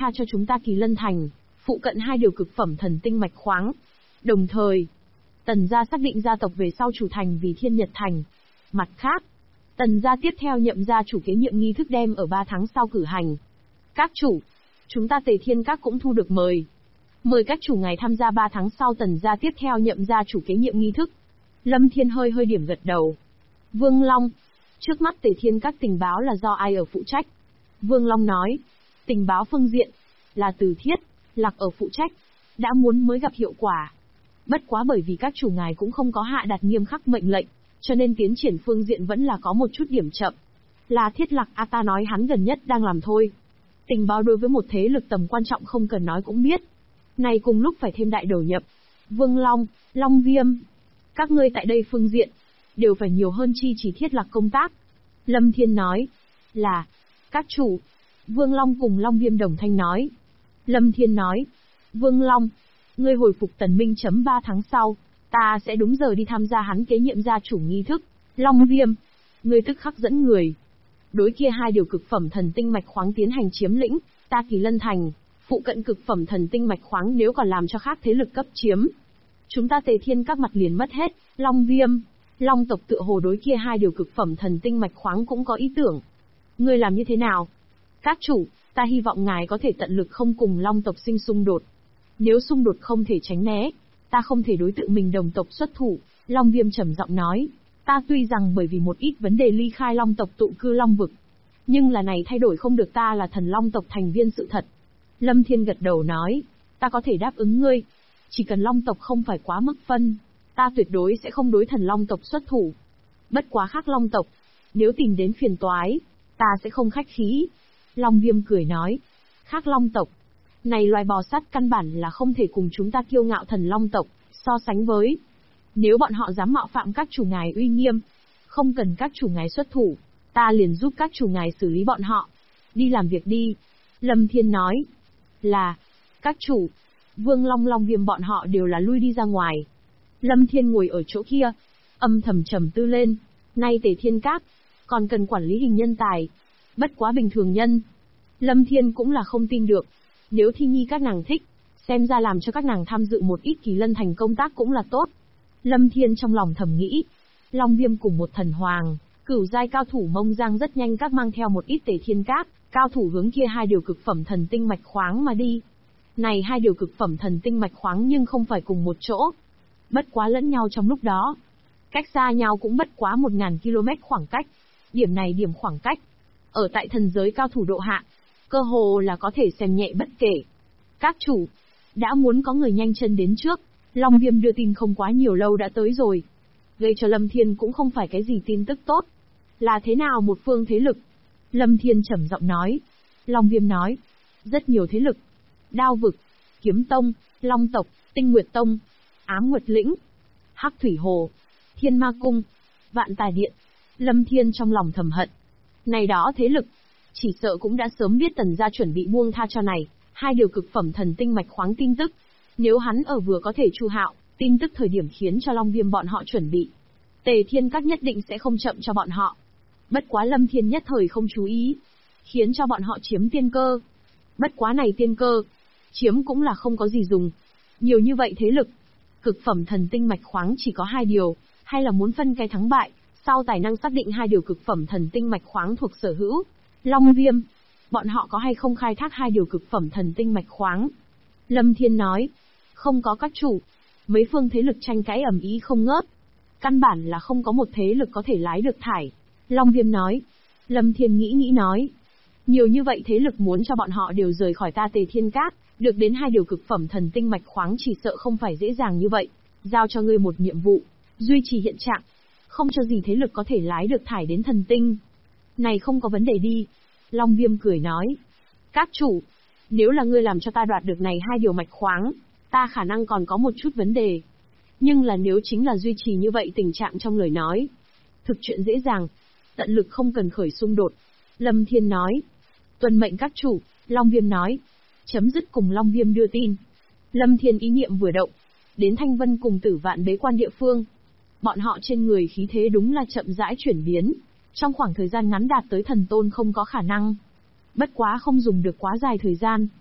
tha cho chúng ta Kỳ Lân Thành, phụ cận 2 điều cực phẩm thần tinh mạch khoáng. Đồng thời, Tần gia xác định gia tộc về sau chủ thành vì Thiên Nhật Thành. Mặt khác, Tần gia tiếp theo nhậm gia chủ kế nhiệm nghi thức đem ở 3 tháng sau cử hành. Các chủ, chúng ta Tề Thiên Các cũng thu được mời. Mời các chủ ngài tham gia 3 tháng sau Tần gia tiếp theo nhậm gia chủ kế nhiệm nghi thức. Lâm Thiên hơi điểm gật đầu. Vương Long, trước mắt Tề Thiên Các tình báo là do ai ở phụ trách? Vương Long nói, tình báo phương diện, là Từ Thiết, Lạc ở phụ trách, đã muốn mới gặp hiệu quả. Bất quá bởi vì các chủ ngài cũng không có hạ đạt nghiêm khắc mệnh lệnh, cho nên tiến triển phương diện vẫn là có một chút điểm chậm. Là Thiết Lạc ta nói hắn gần nhất đang làm thôi. Tình báo đối với một thế lực tầm quan trọng không cần nói cũng biết. Này cùng lúc phải thêm đại đầu nhập. Vương Long, Long Viêm, các ngươi tại đây phương diện, đều phải nhiều hơn chi chỉ Thiết Lạc công tác. Lâm Thiên nói, là, các chủ. Vương Long cùng Long Viêm đồng thanh nói. Lâm Thiên nói, Vương Long, ngươi hồi phục Tần Minh chấm 3 tháng sau, ta sẽ đúng giờ đi tham gia hắn kế nhiệm gia chủ nghi thức. Long Viêm, ngươi tức khắc dẫn người. Đối kia 2 điều cực phẩm thần tinh mạch khoáng tiến hành chiếm lĩnh, ta Kỳ Lân Thành, phụ cận cực phẩm thần tinh mạch khoáng nếu còn làm cho khác thế lực cấp chiếm. Chúng ta Tề Thiên các mặt liền mất hết. Long Viêm, Long tộc tựa hồ đối kia 2 điều cực phẩm thần tinh mạch khoáng cũng có ý tưởng. Ngươi làm như thế nào? Các chủ, ta hy vọng ngài có thể tận lực không cùng Long tộc sinh xung đột. Nếu xung đột không thể tránh né, ta không thể đối tự mình đồng tộc xuất thủ. Long Viêm trầm giọng nói, ta tuy rằng bởi vì một ít vấn đề ly khai Long tộc tụ cư Long vực, nhưng là này thay đổi không được ta là thần Long tộc thành viên sự thật. Lâm Thiên gật đầu nói, ta có thể đáp ứng ngươi, chỉ cần Long tộc không phải quá mức phân, ta tuyệt đối sẽ không đối thần Long tộc xuất thủ. Bất quá khác Long tộc, nếu tìm đến phiền toái, ta sẽ không khách khí. Long Viêm cười nói, khác Long tộc, này loài bò sát căn bản là không thể cùng chúng ta kiêu ngạo thần Long tộc so sánh với. Nếu bọn họ dám mạo phạm các chủ ngài uy nghiêm, không cần các chủ ngài xuất thủ, ta liền giúp các chủ ngài xử lý bọn họ. Đi làm việc đi. Lâm Thiên nói, là, các chủ. Vương Long Long Viêm bọn họ đều là lui đi ra ngoài. Lâm Thiên ngồi ở chỗ kia, âm thầm trầm tư lên. Nay Tề Thiên Các, còn cần quản lý hình nhân tài. Bất quá bình thường nhân. Lâm Thiên cũng là không tin được. Nếu Thi Nhi các nàng thích, xem ra làm cho các nàng tham dự một ít Kỳ Lân Thành công tác cũng là tốt. Lâm Thiên trong lòng thầm nghĩ. Long Viêm cùng một thần hoàng, cửu giai cao thủ Mông Giang rất nhanh các mang theo một ít Tề Thiên Các, cao thủ hướng kia 2 điều cực phẩm thần tinh mạch khoáng mà đi. Này 2 điều cực phẩm thần tinh mạch khoáng nhưng không phải cùng một chỗ. Bất quá lẫn nhau trong lúc đó. Cách xa nhau cũng bất quá 1000 km khoảng cách. Điểm này điểm khoảng cách. Ở tại thần giới cao thủ độ hạ, cơ hồ là có thể xem nhẹ bất kể. Các chủ, đã muốn có người nhanh chân đến trước. Long Viêm đưa tin không quá nhiều lâu đã tới rồi. Gây cho Lâm Thiên cũng không phải cái gì tin tức tốt. Là thế nào một phương thế lực? Lâm Thiên trầm giọng nói. Long Viêm nói. Rất nhiều thế lực. Đao vực, Kiếm Tông, Long tộc, Tinh Nguyệt Tông, Ám Nguyệt Lĩnh, Hắc Thủy Hồ, Thiên Ma Cung, Vạn Tài Điện. Lâm Thiên trong lòng thầm hận. Này đó thế lực, chỉ sợ cũng đã sớm biết Tần gia chuẩn bị buông tha cho này 2 điều cực phẩm thần tinh mạch khoáng tin tức. Nếu hắn ở vừa có thể Chu Hạo, tin tức thời điểm khiến cho Long Viêm bọn họ chuẩn bị. Tề Thiên Các nhất định sẽ không chậm cho bọn họ. Bất quá Lâm Thiên nhất thời không chú ý, khiến cho bọn họ chiếm tiên cơ. Bất quá này tiên cơ, chiếm cũng là không có gì dùng. Nhiều như vậy thế lực, cực phẩm thần tinh mạch khoáng chỉ có 2 điều, hay là muốn phân cái thắng bại, sau tài năng xác định 2 điều cực phẩm thần tinh mạch khoáng thuộc sở hữu. Long Viêm, bọn họ có hay không khai thác 2 điều cực phẩm thần tinh mạch khoáng? Lâm Thiên nói, không có các chủ. Mấy phương thế lực tranh cãi ầm ĩ không ngớt. Căn bản là không có một thế lực có thể lái được thải. Long Viêm nói. Lâm Thiên nghĩ nói. Nhiều như vậy thế lực muốn cho bọn họ đều rời khỏi ta Tề Thiên Các, được đến 2 điều cực phẩm thần tinh mạch khoáng chỉ sợ không phải dễ dàng như vậy. Giao cho ngươi một nhiệm vụ, duy trì hiện trạng, không cho gì thế lực có thể lái được thải đến thần tinh. Này không có vấn đề đi. Long Viêm cười nói. Các chủ, nếu là ngươi làm cho ta đoạt được này 2 điều mạch khoáng, ta khả năng còn có một chút vấn đề. Nhưng là nếu chính là duy trì như vậy tình trạng trong lời nói, thực chuyện dễ dàng, tận lực không cần khởi xung đột. Lâm Thiên nói. Tuân mệnh các chủ. Long Viêm nói. Chấm dứt cùng Long Viêm đưa tin. Lâm Thiên ý niệm vừa động, đến Thanh Vân cùng Tử Vạn bế quan địa phương. Bọn họ trên người khí thế đúng là chậm rãi chuyển biến, trong khoảng thời gian ngắn đạt tới thần tôn không có khả năng. Bất quá không dùng được quá dài thời gian,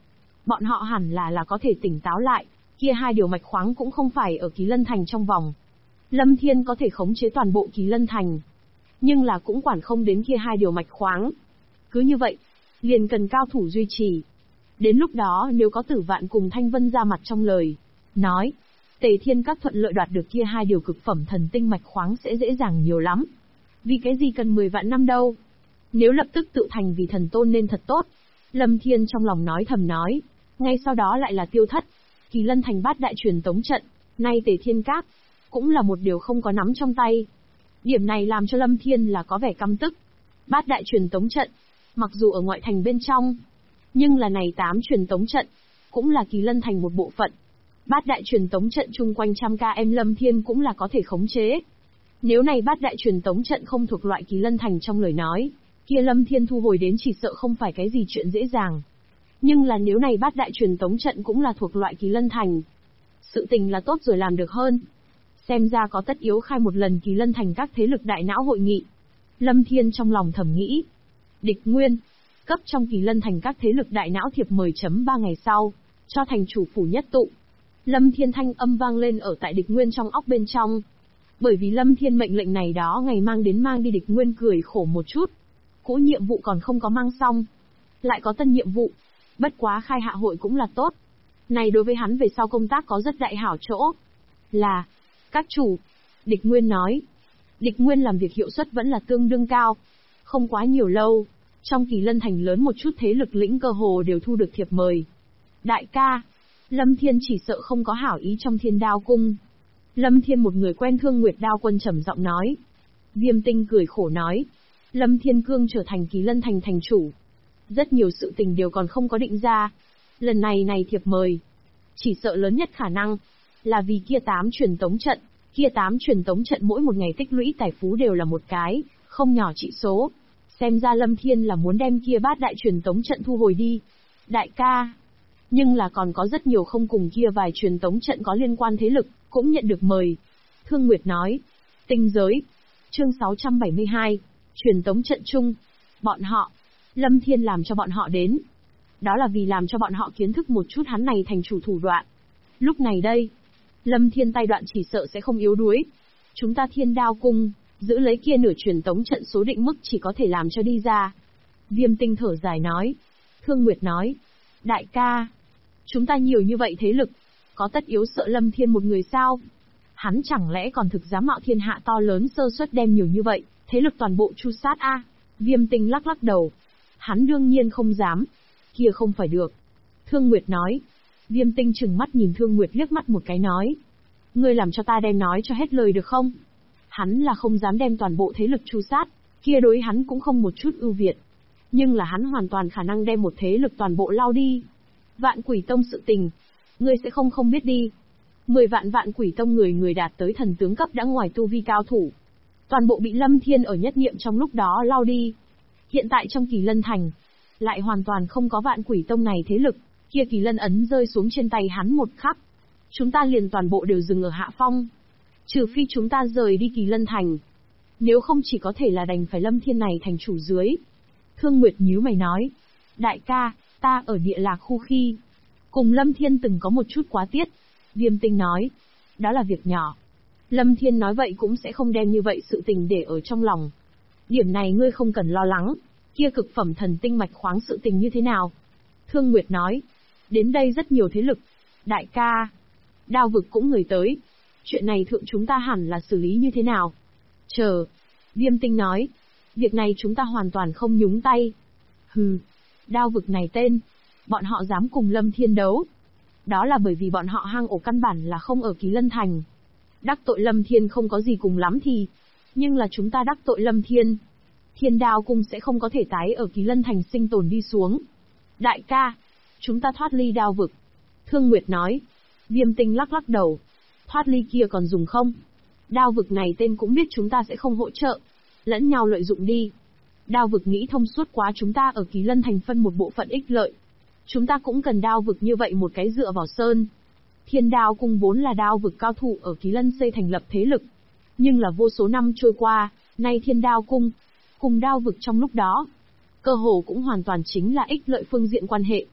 Bọn họ hẳn là có thể tỉnh táo lại, kia hai điều mạch khoáng cũng không phải ở Kỳ Lân Thành trong vòng. Lâm Thiên có thể khống chế toàn bộ Kỳ Lân Thành, nhưng là cũng quản không đến kia hai điều mạch khoáng. Cứ như vậy, liền cần cao thủ duy trì. Đến lúc đó nếu có Tử Vạn cùng Thanh Vân ra mặt trong lời, nói, Tề Thiên Các thuận lợi đoạt được kia hai điều cực phẩm thần tinh mạch khoáng sẽ dễ dàng nhiều lắm. Vì cái gì cần 10 vạn năm đâu? Nếu lập tức tự thành vì thần tôn nên thật tốt. Lâm Thiên trong lòng nói thầm nói, ngay sau đó lại là tiêu thất. Kỳ Lân Thành bát đại truyền tống trận, nay Tề Thiên Các, cũng là một điều không có nắm trong tay. Điểm này làm cho Lâm Thiên là có vẻ căm tức. Bát đại truyền tống trận, mặc dù ở ngoại thành bên trong, nhưng là này 8 truyền tống trận, cũng là Kỳ Lân Thành một bộ phận. Bát đại truyền tống trận chung quanh trăm km Lâm Thiên cũng là có thể khống chế. Nếu này bát đại truyền tống trận không thuộc loại Kỳ Lân Thành trong lời nói, kia Lâm Thiên thu hồi đến chỉ sợ không phải cái gì chuyện dễ dàng. Nhưng là nếu này bát đại truyền tống trận cũng là thuộc loại Kỳ Lân Thành, sự tình là tốt rồi làm được hơn. Xem ra có tất yếu khai một lần Kỳ Lân Thành các thế lực đại não hội nghị. Lâm Thiên trong lòng thầm nghĩ. Địch Nguyên, cấp trong Kỳ Lân Thành các thế lực đại não thiệp mời chấm 3 ngày sau, cho thành chủ phủ nhất tụ. Lâm Thiên thanh âm vang lên ở tại Địch Nguyên trong óc bên trong. Bởi vì Lâm Thiên mệnh lệnh này đó ngày mang đi Địch Nguyên cười khổ một chút. Cũ nhiệm vụ còn không có mang xong, lại có tân nhiệm vụ, bất quá khai hạ hội cũng là tốt. Này đối với hắn về sau công tác có rất đại hảo chỗ. Là, các chủ, Địch Nguyên nói. Địch Nguyên làm việc hiệu suất vẫn là tương đương cao. Không quá nhiều lâu, trong Kỳ Lân Thành lớn một chút thế lực lĩnh cơ hồ đều thu được thiệp mời. Đại ca, Lâm Thiên chỉ sợ không có hảo ý trong Thiên Đao Cung. Lâm Thiên một người quen Thương Nguyệt Đao Quân trầm giọng nói. Viêm Tinh cười khổ nói. Lâm Thiên Cương trở thành Kỳ Lân Thành thành chủ. Rất nhiều sự tình đều còn không có định ra. Lần này thiệp mời, chỉ sợ lớn nhất khả năng là vì kia 8 truyền tống trận. Kia 8 truyền tống trận mỗi một ngày tích lũy tài phú đều là một cái, không nhỏ trị số. Xem ra Lâm Thiên là muốn đem kia bát đại truyền tống trận thu hồi đi. Đại ca, nhưng là còn có rất nhiều không cùng kia vài truyền tống trận có liên quan thế lực, cũng nhận được mời. Thương Nguyệt nói. Tinh giới. Chương 672. Truyền tống trận chung. Bọn họ. Lâm Thiên làm cho bọn họ đến. Đó là vì làm cho bọn họ kiến thức một chút hắn này thành chủ thủ đoạn. Lúc này đây, Lâm Thiên tay đoạn chỉ sợ sẽ không yếu đuối. Chúng ta Thiên Đao Cung, giữ lấy kia nửa truyền tống trận số định mức chỉ có thể làm cho đi ra. Viêm Tinh thở dài nói. Thương Nguyệt nói. Đại ca, chúng ta nhiều như vậy thế lực, có tất yếu sợ Lâm Thiên một người sao? Hắn chẳng lẽ còn thực dám mạo thiên hạ to lớn sơ suất đem nhiều như vậy, thế lực toàn bộ chu sát a? Viêm Tinh lắc lắc đầu. Hắn đương nhiên không dám. Kia không phải được. Thương Nguyệt nói. Viêm Tinh trừng mắt nhìn Thương Nguyệt liếc mắt một cái nói. Ngươi làm cho ta đem nói cho hết lời được không? Hắn là không dám đem toàn bộ thế lực chu sát, kia đối hắn cũng không một chút ưu việt. Nhưng là hắn hoàn toàn khả năng đem một thế lực toàn bộ lao đi. Vạn Quỷ Tông sự tình, ngươi sẽ không biết đi. 10 vạn Vạn Quỷ Tông người đạt tới thần tướng cấp đã ngoài tu vi cao thủ. Toàn bộ bị Lâm Thiên ở nhất niệm trong lúc đó lao đi. Hiện tại trong Kỳ Lân Thành, lại hoàn toàn không có Vạn Quỷ Tông này thế lực, kia Kỳ Lân ấn rơi xuống trên tay hắn một khắc. Chúng ta liền toàn bộ đều dừng ở hạ phong. Trừ phi chúng ta rời đi Kỳ Lân Thành. Nếu không chỉ có thể là đành phải Lâm Thiên này thành chủ dưới. Thương Nguyệt nhíu mày nói. Đại ca, ta ở Địa Lạc khu khi cùng Lâm Thiên từng có một chút quá tiết. Viêm Tinh nói. Đó là việc nhỏ. Lâm Thiên nói vậy cũng sẽ không đem như vậy sự tình để ở trong lòng. Điểm này ngươi không cần lo lắng. Kia cực phẩm thần tinh mạch khoáng sự tình như thế nào? Thương Nguyệt nói. Đến đây rất nhiều thế lực. Đại ca, Đao vực cũng người tới. Chuyện này thượng chúng ta hẳn là xử lý như thế nào? Chờ. Viêm Tinh nói. Việc này chúng ta hoàn toàn không nhúng tay. Hừ. Đao vực này tên. Bọn họ dám cùng Lâm Thiên đấu. Đó là bởi vì bọn họ hang ổ căn bản là không ở Kỳ Lân Thành. Đắc tội Lâm Thiên không có gì cùng lắm thì. Nhưng là chúng ta đắc tội Lâm Thiên. Thiên Đao Cung sẽ không có thể tái ở Kỳ Lân Thành sinh tồn đi xuống. Đại ca, chúng ta thoát ly đao vực. Thương Nguyệt nói. Viêm Tinh lắc lắc đầu. Thoát ly kia còn dùng không? Đao vực này tên cũng biết chúng ta sẽ không hỗ trợ. Lẫn nhau lợi dụng đi. Đao vực nghĩ thông suốt quá chúng ta ở Kỳ Lân Thành phân một bộ phận ích lợi. Chúng ta cũng cần đao vực như vậy một cái dựa vào sơn. Thiên Đao Cung vốn là đao vực cao thủ ở Kỳ Lân xây thành lập thế lực. Nhưng là vô số năm trôi qua, nay Thiên Đao Cung, cùng đao vực trong lúc đó, cơ hồ cũng hoàn toàn chính là ích lợi phương diện quan hệ.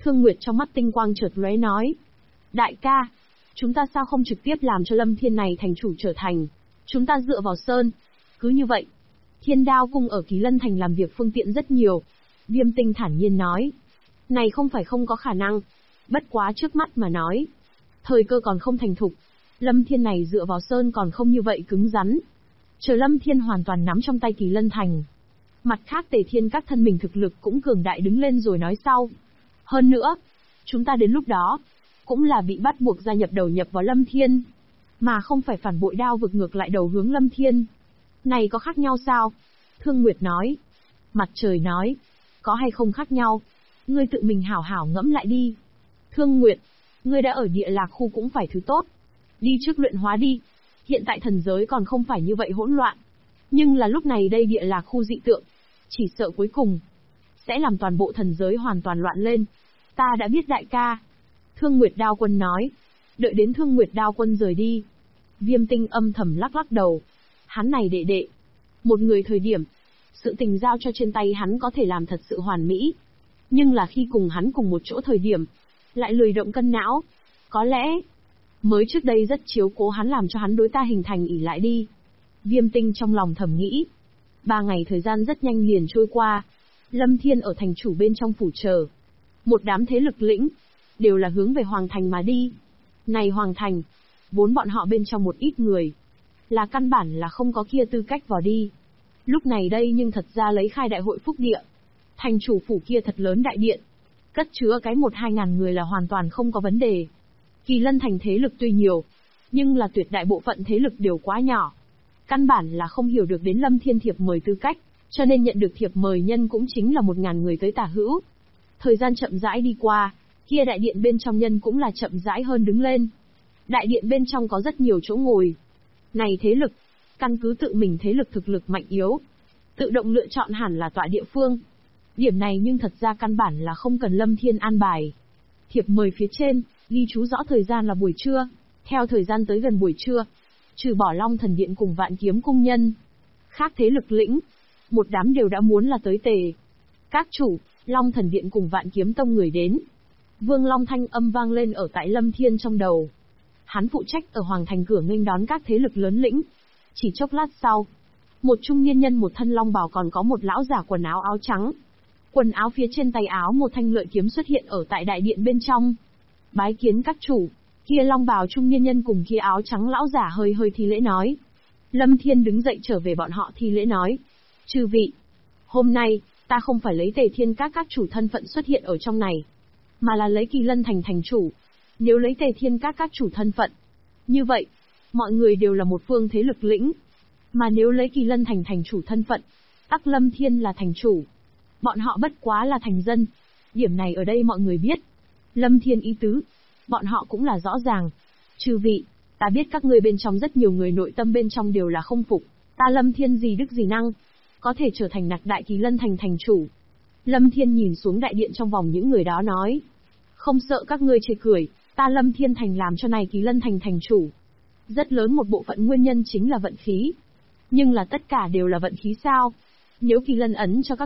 Thương Nguyệt trong mắt tinh quang chợt lóe nói. Đại ca, chúng ta sao không trực tiếp làm cho Lâm Thiên này thành chủ trở thành? Chúng ta dựa vào Sơn. Cứ như vậy. Thiên Đao Cung ở Kỳ Lân Thành làm việc phương tiện rất nhiều. Viêm Tinh thản nhiên nói. Này không phải không có khả năng. Bất quá trước mắt mà nói. Thời cơ còn không thành thục. Lâm Thiên này dựa vào Sơn còn không như vậy cứng rắn. Chờ Lâm Thiên hoàn toàn nắm trong tay Kỳ Lân Thành. Mặt khác Tề Thiên các thân mình thực lực cũng cường đại đứng lên rồi nói sau. Hơn nữa, chúng ta đến lúc đó, cũng là bị bắt buộc gia nhập đầu nhập vào Lâm Thiên. Mà không phải phản bội Đao vực ngược lại đầu hướng Lâm Thiên. Này có khác nhau sao? Thương Nguyệt nói. Mặt Trời nói. Có hay không khác nhau? Ngươi tự mình hảo hảo ngẫm lại đi. Thương Nguyệt, ngươi đã ở Địa Lạc khu cũng phải thứ tốt. Đi trước luyện hóa đi. Hiện tại thần giới còn không phải như vậy hỗn loạn. Nhưng là lúc này đây Địa Lạc khu dị tượng. Chỉ sợ cuối cùng sẽ làm toàn bộ thần giới hoàn toàn loạn lên. Ta đã biết đại ca. Thương Nguyệt Đao Quân nói. Đợi đến Thương Nguyệt Đao Quân rời đi. Viêm Tinh âm thầm lắc lắc đầu. Hắn này đệ đệ. Một người thời điểm. Sự tình giao cho trên tay hắn có thể làm thật sự hoàn mỹ. Nhưng là khi cùng hắn cùng một chỗ thời điểm. Lại lười động cân não. Có lẽ. Mới trước đây rất chiếu cố hắn làm cho hắn đối ta hình thành ỷ lại đi. Viêm Tinh trong lòng thầm nghĩ. 3 ngày thời gian rất nhanh liền trôi qua. Lâm Thiên ở thành chủ bên trong phủ chờ. Một đám thế lực lĩnh. Đều là hướng về Hoàng Thành mà đi. Này Hoàng Thành. Vốn bọn họ bên trong một ít người. Là căn bản là không có kia tư cách vào đi. Lúc này đây nhưng thật ra lấy khai đại hội phúc địa. Thành chủ phủ kia thật lớn đại điện. Cất chứa cái 1-2 ngàn người là hoàn toàn không có vấn đề. Kỳ Lân Thành thế lực tuy nhiều. Nhưng là tuyệt đại bộ phận thế lực đều quá nhỏ. Căn bản là không hiểu được đến Lâm Thiên thiệp mời tư cách. Cho nên nhận được thiệp mời nhân cũng chính là 1.000 người tới tả hữu. Thời gian chậm rãi đi qua. Kia đại điện bên trong nhân cũng là chậm rãi hơn đứng lên. Đại điện bên trong có rất nhiều chỗ ngồi. Này thế lực, căn cứ tự mình thế lực thực lực mạnh yếu, tự động lựa chọn hẳn là tọa địa phương. Điểm này nhưng thật ra căn bản là không cần Lâm Thiên an bài. Thiệp mời phía trên, ghi chú rõ thời gian là buổi trưa. Theo thời gian tới gần buổi trưa, trừ bỏ Long Thần Điện cùng Vạn Kiếm Cung nhân, khác thế lực lĩnh, một đám đều đã muốn là tới tề. Các chủ, Long Thần Điện cùng Vạn Kiếm Tông người đến. Vương Long thanh âm vang lên ở tại Lâm Thiên trong đầu. Hắn phụ trách ở Hoàng Thành cửa nghênh đón các thế lực lớn lĩnh. Chỉ chốc lát sau, một trung niên nhân một thân long bào còn có một lão giả quần áo áo trắng. Quần áo phía trên tay áo một thanh lợi kiếm xuất hiện ở tại đại điện bên trong. Bái kiến các chủ, kia long bào trung niên nhân cùng kia áo trắng lão giả hơi hơi thi lễ nói. Lâm Thiên đứng dậy trở về bọn họ thi lễ nói. Chư vị, hôm nay, ta không phải lấy Tề Thiên các chủ thân phận xuất hiện ở trong này, mà là lấy Kỳ Lân Thành thành chủ. Nếu lấy Tề Thiên các chủ thân phận, như vậy, mọi người đều là một phương thế lực lĩnh. Mà nếu lấy Kỳ Lân Thành thành chủ thân phận, tắc Lâm Thiên là thành chủ. Bọn họ bất quá là thành dân. Điểm này ở đây mọi người biết. Lâm Thiên ý tứ, bọn họ cũng là rõ ràng. Chư vị, ta biết các ngươi bên trong rất nhiều người nội tâm bên trong đều là không phục. Ta Lâm Thiên gì đức gì năng, có thể trở thành nặc đại Kỳ Lân Thành thành chủ. Lâm Thiên nhìn xuống đại điện trong vòng những người đó nói. Không sợ các ngươi chê cười, ta Lâm Thiên Thành làm cho này Kỳ Lân Thành thành chủ. Rất lớn một bộ phận nguyên nhân chính là vận khí. Nhưng là tất cả đều là vận khí sao? Nếu Kỳ Lân ấn cho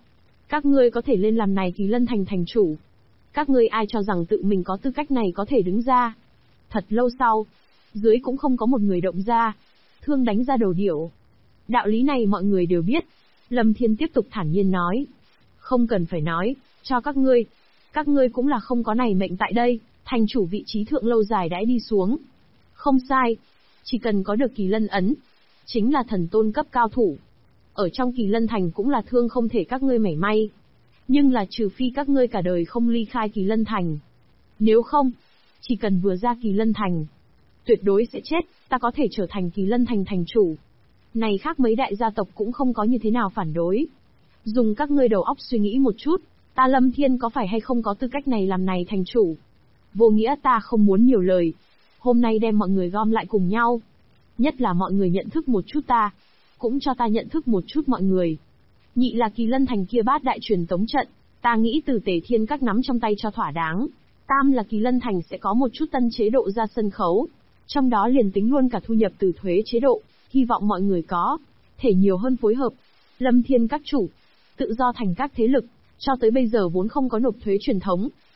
các ngươi có thể lên làm này Kỳ Lân Thành thành chủ. Các ngươi ai cho rằng tự mình có tư cách này có thể đứng ra? Thật lâu sau, dưới cũng không có một người động ra. Thương đánh ra đầu điểu. Đạo lý này mọi người đều biết. Lâm Thiên tiếp tục thản nhiên nói. Không cần phải nói, cho các ngươi cũng là không có này mệnh tại đây, thành chủ vị trí thượng lâu dài đãi đi xuống. Không sai, chỉ cần có được Kỳ Lân ấn, chính là thần tôn cấp cao thủ. Ở trong Kỳ Lân Thành cũng là thương không thể các ngươi mảy may. Nhưng là trừ phi các ngươi cả đời không ly khai Kỳ Lân Thành. Nếu không, chỉ cần vừa ra Kỳ Lân Thành, tuyệt đối sẽ chết, ta có thể trở thành Kỳ Lân Thành thành chủ. Này khác mấy đại gia tộc cũng không có như thế nào phản đối. Dùng các ngươi đầu óc suy nghĩ một chút, ta Lâm Thiên có phải hay không có tư cách này làm này thành chủ. Vô nghĩa ta không muốn nhiều lời. Hôm nay đem mọi người gom lại cùng nhau. Nhất là mọi người nhận thức một chút ta. Cũng cho ta nhận thức một chút mọi người. Nhị là Kỳ Lân Thành kia bát đại truyền tống trận. Ta nghĩ từ Tề Thiên các nắm trong tay cho thỏa đáng. Tam là Kỳ Lân Thành sẽ có một chút tân chế độ ra sân khấu. Trong đó liền tính luôn cả thu nhập từ thuế chế độ. Hy vọng mọi người có thể nhiều hơn phối hợp. Lâm Thiên các chủ, tự do thành các thế lực, cho tới bây giờ vốn không có nộp thuế truyền thống,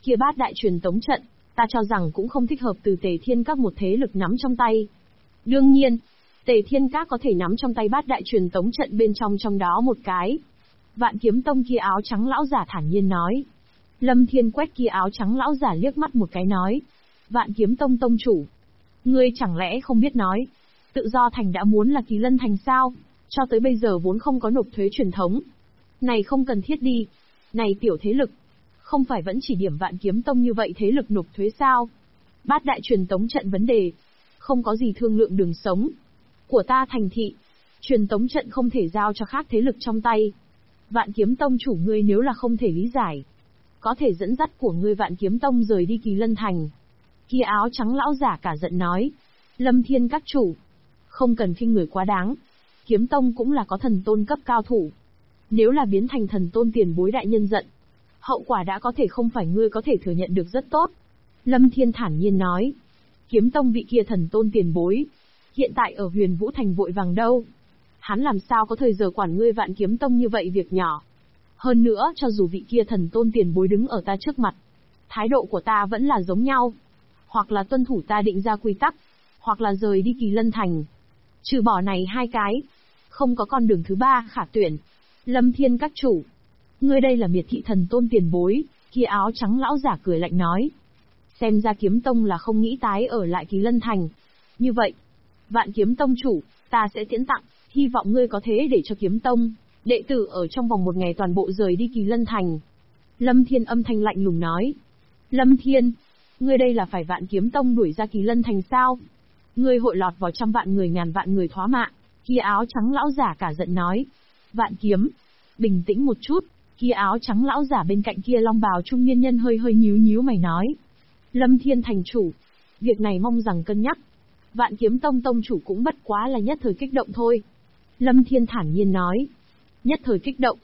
Kia bát đại truyền tống trận, ta cho rằng cũng không thích hợp từ Tề Thiên Các một thế lực nắm trong tay. Đương nhiên, Tề Thiên Các có thể nắm trong tay bát đại truyền tống trận bên trong đó một cái. Vạn Kiếm Tông kia áo trắng lão giả thản nhiên nói. Lâm Thiên quét kia áo trắng lão giả liếc mắt một cái nói. Vạn Kiếm Tông tông chủ, ngươi chẳng lẽ không biết nói, Tự Do Thành đã muốn là Kỳ Lân Thành sao? Cho tới bây giờ vốn không có nộp thuế truyền thống. Này không cần thiết đi. Này tiểu thế lực, không phải vẫn chỉ điểm Vạn Kiếm Tông như vậy thế lực nộp thuế sao? Bát đại truyền tống trận vấn đề, không có gì thương lượng đường sống của ta thành thị. Truyền tống trận không thể giao cho khác thế lực trong tay. Vạn Kiếm Tông chủ ngươi nếu là không thể lý giải, có thể dẫn dắt của ngươi Vạn Kiếm Tông rời đi Kỳ Lân Thành. Kia áo trắng lão giả cả giận nói. Lâm Thiên các chủ, không cần khinh người quá đáng. Kiếm Tông cũng là có thần tôn cấp cao thủ. Nếu là biến thành thần tôn tiền bối đại nhân giận, hậu quả đã có thể không phải ngươi có thể thừa nhận được rất tốt. Lâm Thiên thản nhiên nói. Kiếm Tông vị kia thần tôn tiền bối, hiện tại ở Huyền Vũ Thành vội vàng đâu. Hắn làm sao có thời giờ quản ngươi Vạn Kiếm Tông như vậy việc nhỏ. Hơn nữa cho dù vị kia thần tôn tiền bối đứng ở ta trước mặt, thái độ của ta vẫn là giống nhau. Hoặc là tuân thủ ta định ra quy tắc, hoặc là rời đi Kỳ Lân Thành. Trừ bỏ này hai cái, không có con đường thứ ba khả tuyển. Lâm Thiên các chủ, ngươi đây là miệt thị thần tôn tiền bối, kia áo trắng lão giả cười lạnh nói. Xem ra Kiếm Tông là không nghĩ tái ở lại Kỳ Lân Thành. Như vậy, Vạn Kiếm Tông chủ, ta sẽ tiễn tặng, hy vọng ngươi có thế để cho Kiếm Tông đệ tử ở trong vòng một ngày toàn bộ rời đi Kỳ Lân Thành. Lâm Thiên âm thanh lạnh lùng nói. Lâm Thiên, ngươi đây là phải Vạn Kiếm Tông đuổi ra Kỳ Lân Thành sao? Ngươi hội lọt vào trăm vạn người ngàn vạn người thoá mạ. Kia áo trắng lão giả cả giận nói. Vạn Kiếm, bình tĩnh một chút. Kia áo trắng lão giả bên cạnh kia long bào trung niên nhân hơi nhíu mày nói. Lâm Thiên thành chủ, việc này mong rằng cân nhắc. Vạn Kiếm Tông tông chủ cũng bất quá là nhất thời kích động thôi. Lâm Thiên thản nhiên nói. Nhất thời kích động?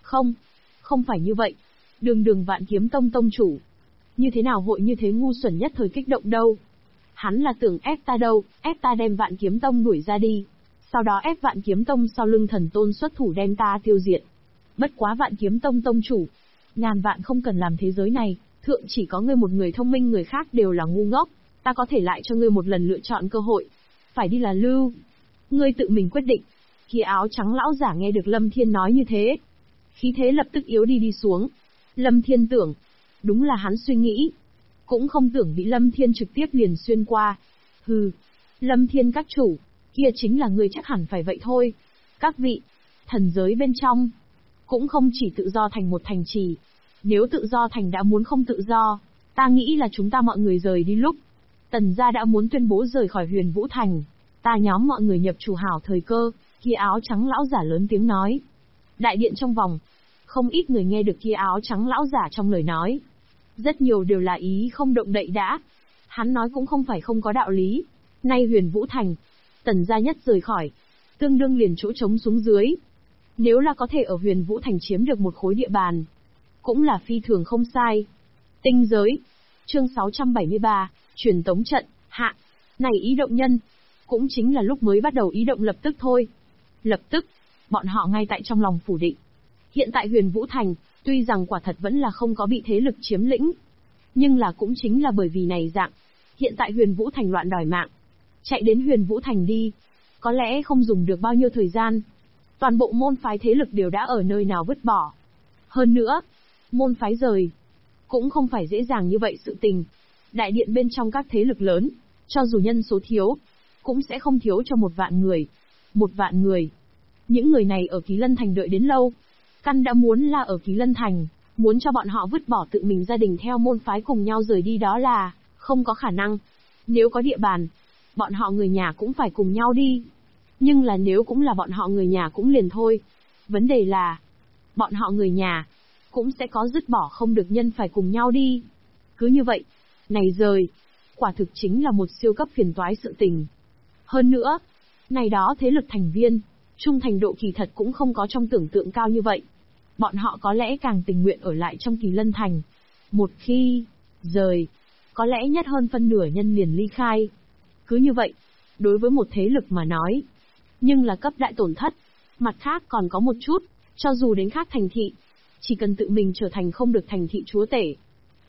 Không phải như vậy. Đường Vạn Kiếm Tông tông chủ, như thế nào hội như thế ngu xuẩn nhất thời kích động đâu. Hắn là tưởng ép ta đâu, ép ta đem Vạn Kiếm Tông đuổi ra đi. Sau đó ép Vạn Kiếm Tông sau lưng thần tôn xuất thủ đem ta tiêu diệt. Bất quá Vạn Kiếm Tông tông chủ, ngàn vạn không cần làm thế giới này, thượng chỉ có ngươi một người thông minh, người khác đều là ngu ngốc. Ta có thể lại cho ngươi một lần lựa chọn cơ hội. Phải đi là lưu, ngươi tự mình quyết định. Kia áo trắng lão giả nghe được Lâm Thiên nói như thế, khí thế lập tức yếu đi xuống. Lâm Thiên tưởng, đúng là hắn suy nghĩ, cũng không tưởng bị Lâm Thiên trực tiếp liền xuyên qua. Hừ, Lâm Thiên các chủ, kia chính là ngươi chắc hẳn phải vậy thôi. Các vị, thần giới bên trong, cũng không chỉ Tự Do Thành một thành trì. Nếu Tự Do Thành đã muốn không tự do, ta nghĩ là chúng ta mọi người rời đi lúc Tần gia đã muốn tuyên bố rời khỏi Huyền Vũ Thành, ta nhóm mọi người nhập chủ hảo thời cơ. Kia áo trắng lão giả lớn tiếng nói. Đại điện trong vòng, không ít người nghe được kia áo trắng lão giả trong lời nói. Rất nhiều đều là ý không động đậy đã. Hắn nói cũng không phải không có đạo lý. Nay Huyền Vũ Thành, Tần gia nhất rời khỏi, tương đương liền chỗ trống xuống dưới. Nếu là có thể ở Huyền Vũ Thành chiếm được một khối địa bàn, cũng là phi thường không sai. Tinh giới, chương 673, truyền tống trận, hạ. Này ý động nhân, cũng chính là lúc mới bắt đầu ý động lập tức thôi. Lập tức, bọn họ ngay tại trong lòng phủ định. Hiện tại Huyền Vũ Thành, tuy rằng quả thật vẫn là không có bị thế lực chiếm lĩnh, nhưng là cũng chính là bởi vì này dạng, hiện tại Huyền Vũ Thành loạn đòi mạng. Chạy đến Huyền Vũ Thành đi, có lẽ không dùng được bao nhiêu thời gian. Toàn bộ môn phái thế lực đều đã ở nơi nào vứt bỏ. Hơn nữa, môn phái rời, cũng không phải dễ dàng như vậy sự tình. Đại điện bên trong các thế lực lớn, cho dù nhân số thiếu, cũng sẽ không thiếu cho 1.000.000 người. 1.000.000 người. Những người này ở Kỳ Lân Thành đợi đến lâu. Căn đã muốn là ở Kỳ Lân Thành, muốn cho bọn họ vứt bỏ tự mình gia đình theo môn phái cùng nhau rời đi đó là không có khả năng. Nếu có địa bàn, bọn họ người nhà cũng phải cùng nhau đi. Nhưng là nếu cũng là bọn họ người nhà cũng liền thôi. Vấn đề là, bọn họ người nhà cũng sẽ có dứt bỏ không được nhân phải cùng nhau đi. Cứ như vậy, này rời, quả thực chính là một siêu cấp phiền toái sự tình. Hơn nữa, này đó thế lực thành viên, trung thành độ kỳ thật cũng không có trong tưởng tượng cao như vậy. Bọn họ có lẽ càng tình nguyện ở lại trong Kỳ Lân Thành. Một khi rời, có lẽ nhất hơn phân nửa nhân liền ly khai. Cứ như vậy, đối với một thế lực mà nói, nhưng là cấp đại tổn thất. Mặt khác còn có một chút, cho dù đến khác thành thị, chỉ cần tự mình trở thành không được thành thị chúa tể,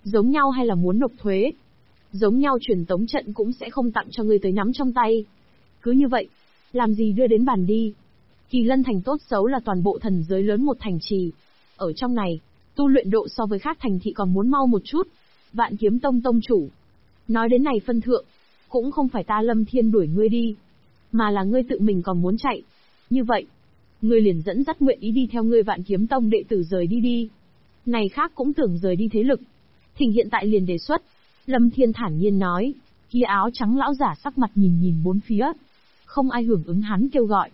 Giống nhau hay là muốn nộp thuế? Giống nhau truyền tống trận cũng sẽ không tặng cho ngươi tới nắm trong tay. Cứ như vậy, làm gì đưa đến bàn đi. Kỳ Lân Thành tốt xấu là toàn bộ thần giới lớn một thành trì. Ở trong này, tu luyện độ so với khác thành thị còn muốn mau một chút. Vạn Kiếm Tông tông chủ. Nói đến này phân thượng, cũng không phải ta Lâm Thiên đuổi ngươi đi, mà là ngươi tự mình còn muốn chạy. Như vậy, ngươi liền dẫn dắt nguyện ý đi theo ngươi Vạn Kiếm Tông đệ tử rời đi đi. Này khác cũng tưởng rời đi thế lực. Thỉnh hiện tại liền đề xuất. Lâm Thiên thản nhiên nói. Kia áo trắng lão giả sắc mặt nhìn nhìn bốn phía. Không ai hưởng ứng hắn kêu gọi.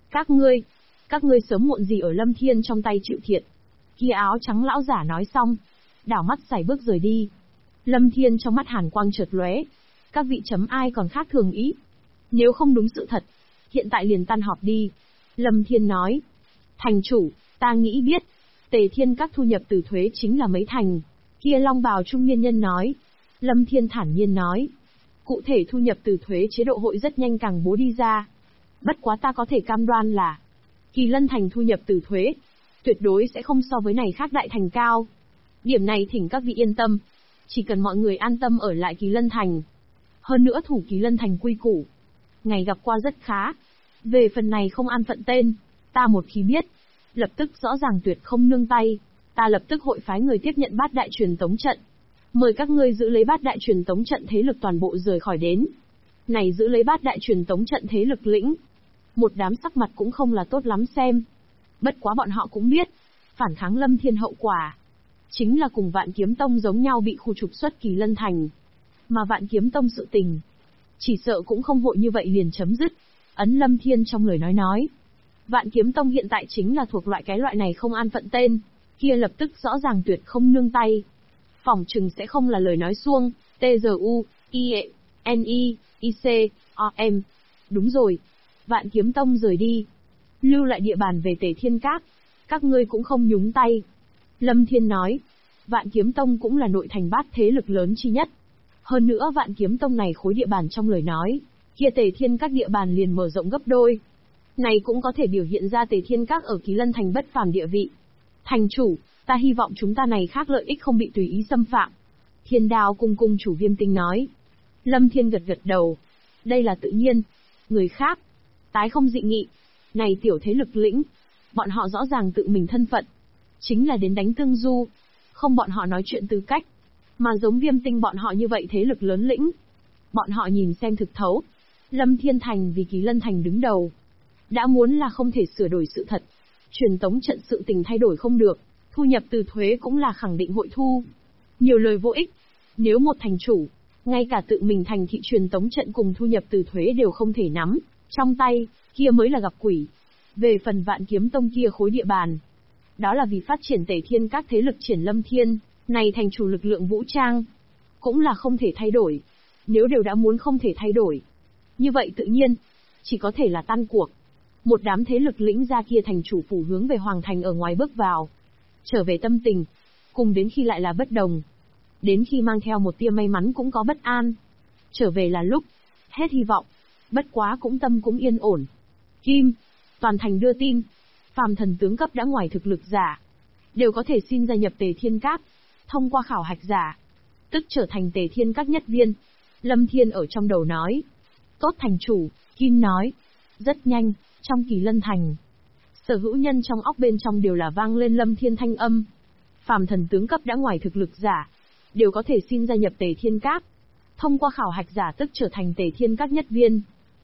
Các ngươi sớm muộn gì ở Lâm Thiên trong tay chịu thiệt. Kia áo trắng lão giả nói xong, đảo mắt sải bước rời đi. Lâm Thiên trong mắt hàn quang chợt lóe. Các vị chấm ai còn khác thường ý. Nếu không đúng sự thật, hiện tại liền tan họp đi. Lâm Thiên nói. Thành chủ, ta nghĩ biết. Tề Thiên các thu nhập từ thuế chính là mấy thành. Kia long bào trung niên nhân nói. Lâm Thiên thản nhiên nói. Cụ thể thu nhập từ thuế chế độ hội rất nhanh càng bố đi ra. Bất quá ta có thể cam đoan là Kỳ Lân Thành thu nhập từ thuế tuyệt đối sẽ không so với này khác đại thành cao. Điểm này thỉnh các vị yên tâm. Chỉ cần mọi người an tâm ở lại Kỳ Lân Thành. Hơn nữa thủ Kỳ Lân Thành quy củ. Ngày gặp qua rất khá. Về phần này không an phận tên, ta một khi biết, lập tức rõ ràng tuyệt không nương tay. Ta lập tức hội phái người tiếp nhận bát đại truyền tống trận. Mời các ngươi giữ lấy bát đại truyền tống trận thế lực toàn bộ rời khỏi đến. Này giữ lấy bát đại truyền tống trận thế lực lĩnh. Một đám sắc mặt cũng không là tốt lắm xem. Bất quá bọn họ cũng biết, phản kháng Lâm Thiên hậu quả chính là cùng Vạn Kiếm Tông giống nhau bị khu trục xuất Kỳ Lân Thành. Mà Vạn Kiếm Tông sự tình, chỉ sợ cũng không vội như vậy liền chấm dứt. Ấn Lâm Thiên trong lời nói. Vạn Kiếm Tông hiện tại chính là thuộc loại cái loại này không an phận tên, kia lập tức rõ ràng tuyệt không nương tay. Phỏng chừng sẽ không là lời nói suông, TGU, IE, NI, IC, OM. Đúng rồi, Vạn Kiếm Tông rời đi. Lưu lại địa bàn về Tề Thiên các ngươi cũng không nhúng tay. Lâm Thiên nói, Vạn Kiếm Tông cũng là nội thành bát thế lực lớn chi nhất. Hơn nữa Vạn Kiếm Tông này khối địa bàn trong lời nói, kia Tề Thiên các địa bàn liền mở rộng gấp đôi. Này cũng có thể biểu hiện ra Tề Thiên các ở Kỳ Lân Thành bất phàm địa vị. Thành chủ, ta hy vọng chúng ta này khác lợi ích không bị tùy ý xâm phạm. Thiên Đao cung cung chủ Viêm Tinh nói. Lâm Thiên gật gật đầu. Đây là tự nhiên. Người khác, tái không dị nghị. Này tiểu thế lực lĩnh, bọn họ rõ ràng tự mình thân phận. Chính là đến đánh Tương Du. Không bọn họ nói chuyện tư cách. Mà giống Viêm Tinh bọn họ như vậy thế lực lớn lĩnh. Bọn họ nhìn xem thực thấu. Lâm Thiên Thành vì Kỳ Lân Thành đứng đầu. Đã muốn là không thể sửa đổi sự thật. Truyền tống trận sự tình thay đổi không được. Thu nhập từ thuế cũng là khẳng định hội thu. Nhiều lời vô ích. Nếu một thành chủ, ngay cả tự mình thành thị truyền tống trận cùng thu nhập từ thuế đều không thể nắm trong tay, kia mới là gặp quỷ. Về phần Vạn Kiếm Tông kia khối địa bàn, đó là vì phát triển Tề Thiên các thế lực triển Lâm Thiên, này thành chủ lực lượng vũ trang, cũng là không thể thay đổi. Nếu đều đã muốn không thể thay đổi, như vậy tự nhiên, chỉ có thể là tan cuộc. Một đám thế lực lĩnh ra kia thành chủ phủ hướng về Hoàng Thành ở ngoài bước vào. Trở về tâm tình, cùng đến khi lại là bất đồng. Đến khi mang theo một tia may mắn cũng có bất an. Trở về là lúc, hết hy vọng, bất quá cũng tâm cũng yên ổn. Kim, toàn thành đưa tin, phàm thần tướng cấp đã ngoài thực lực giả, đều có thể xin gia nhập Tề Thiên các, thông qua khảo hạch giả, tức trở thành Tề Thiên các nhất viên. Lâm Thiên ở trong đầu nói. Tốt thành chủ, Kim nói. Rất nhanh, trong Kỳ Lân Thành, sở hữu nhân trong óc bên trong đều là vang lên Lâm Thiên thanh âm. Phàm thần tướng cấp đã ngoài thực lực giả, đều có thể xin gia nhập Tề Thiên các, thông qua khảo hạch giả tức trở thành Tề Thiên các nhất viên.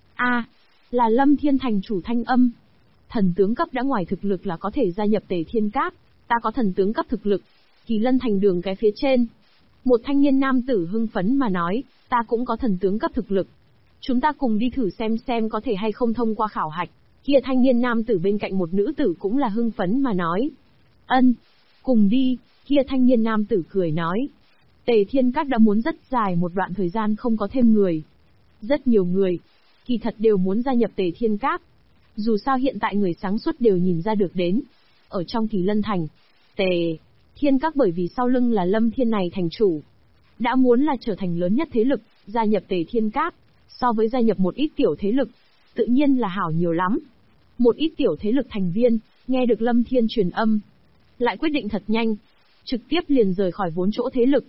Là Lâm Thiên thành chủ thanh âm. Thần tướng cấp đã ngoài thực lực là có thể gia nhập Tề Thiên các, ta có thần tướng cấp thực lực. Kỳ Lân Thành đường cái phía trên, một thanh niên nam tử hưng phấn mà nói, ta cũng có thần tướng cấp thực lực. Chúng ta cùng đi thử xem có thể hay không thông qua khảo hạch. Kia thanh niên nam tử bên cạnh một nữ tử cũng là hưng phấn mà nói. Ân, cùng đi. Kia thanh niên nam tử cười nói. Tề Thiên các đã muốn rất dài một đoạn thời gian không có thêm người. Rất nhiều người, kỳ thật đều muốn gia nhập Tề Thiên các. Dù sao hiện tại người sáng suốt đều nhìn ra được đến. Ở trong Kỳ Lân Thành, Tề Thiên các bởi vì sau lưng là Lâm Thiên này thành chủ, đã muốn là trở thành lớn nhất thế lực, gia nhập Tề Thiên các, so với gia nhập một ít tiểu thế lực, tự nhiên là hảo nhiều lắm. Một ít tiểu thế lực thành viên, nghe được Lâm Thiên truyền âm, lại quyết định thật nhanh, trực tiếp liền rời khỏi vốn chỗ thế lực,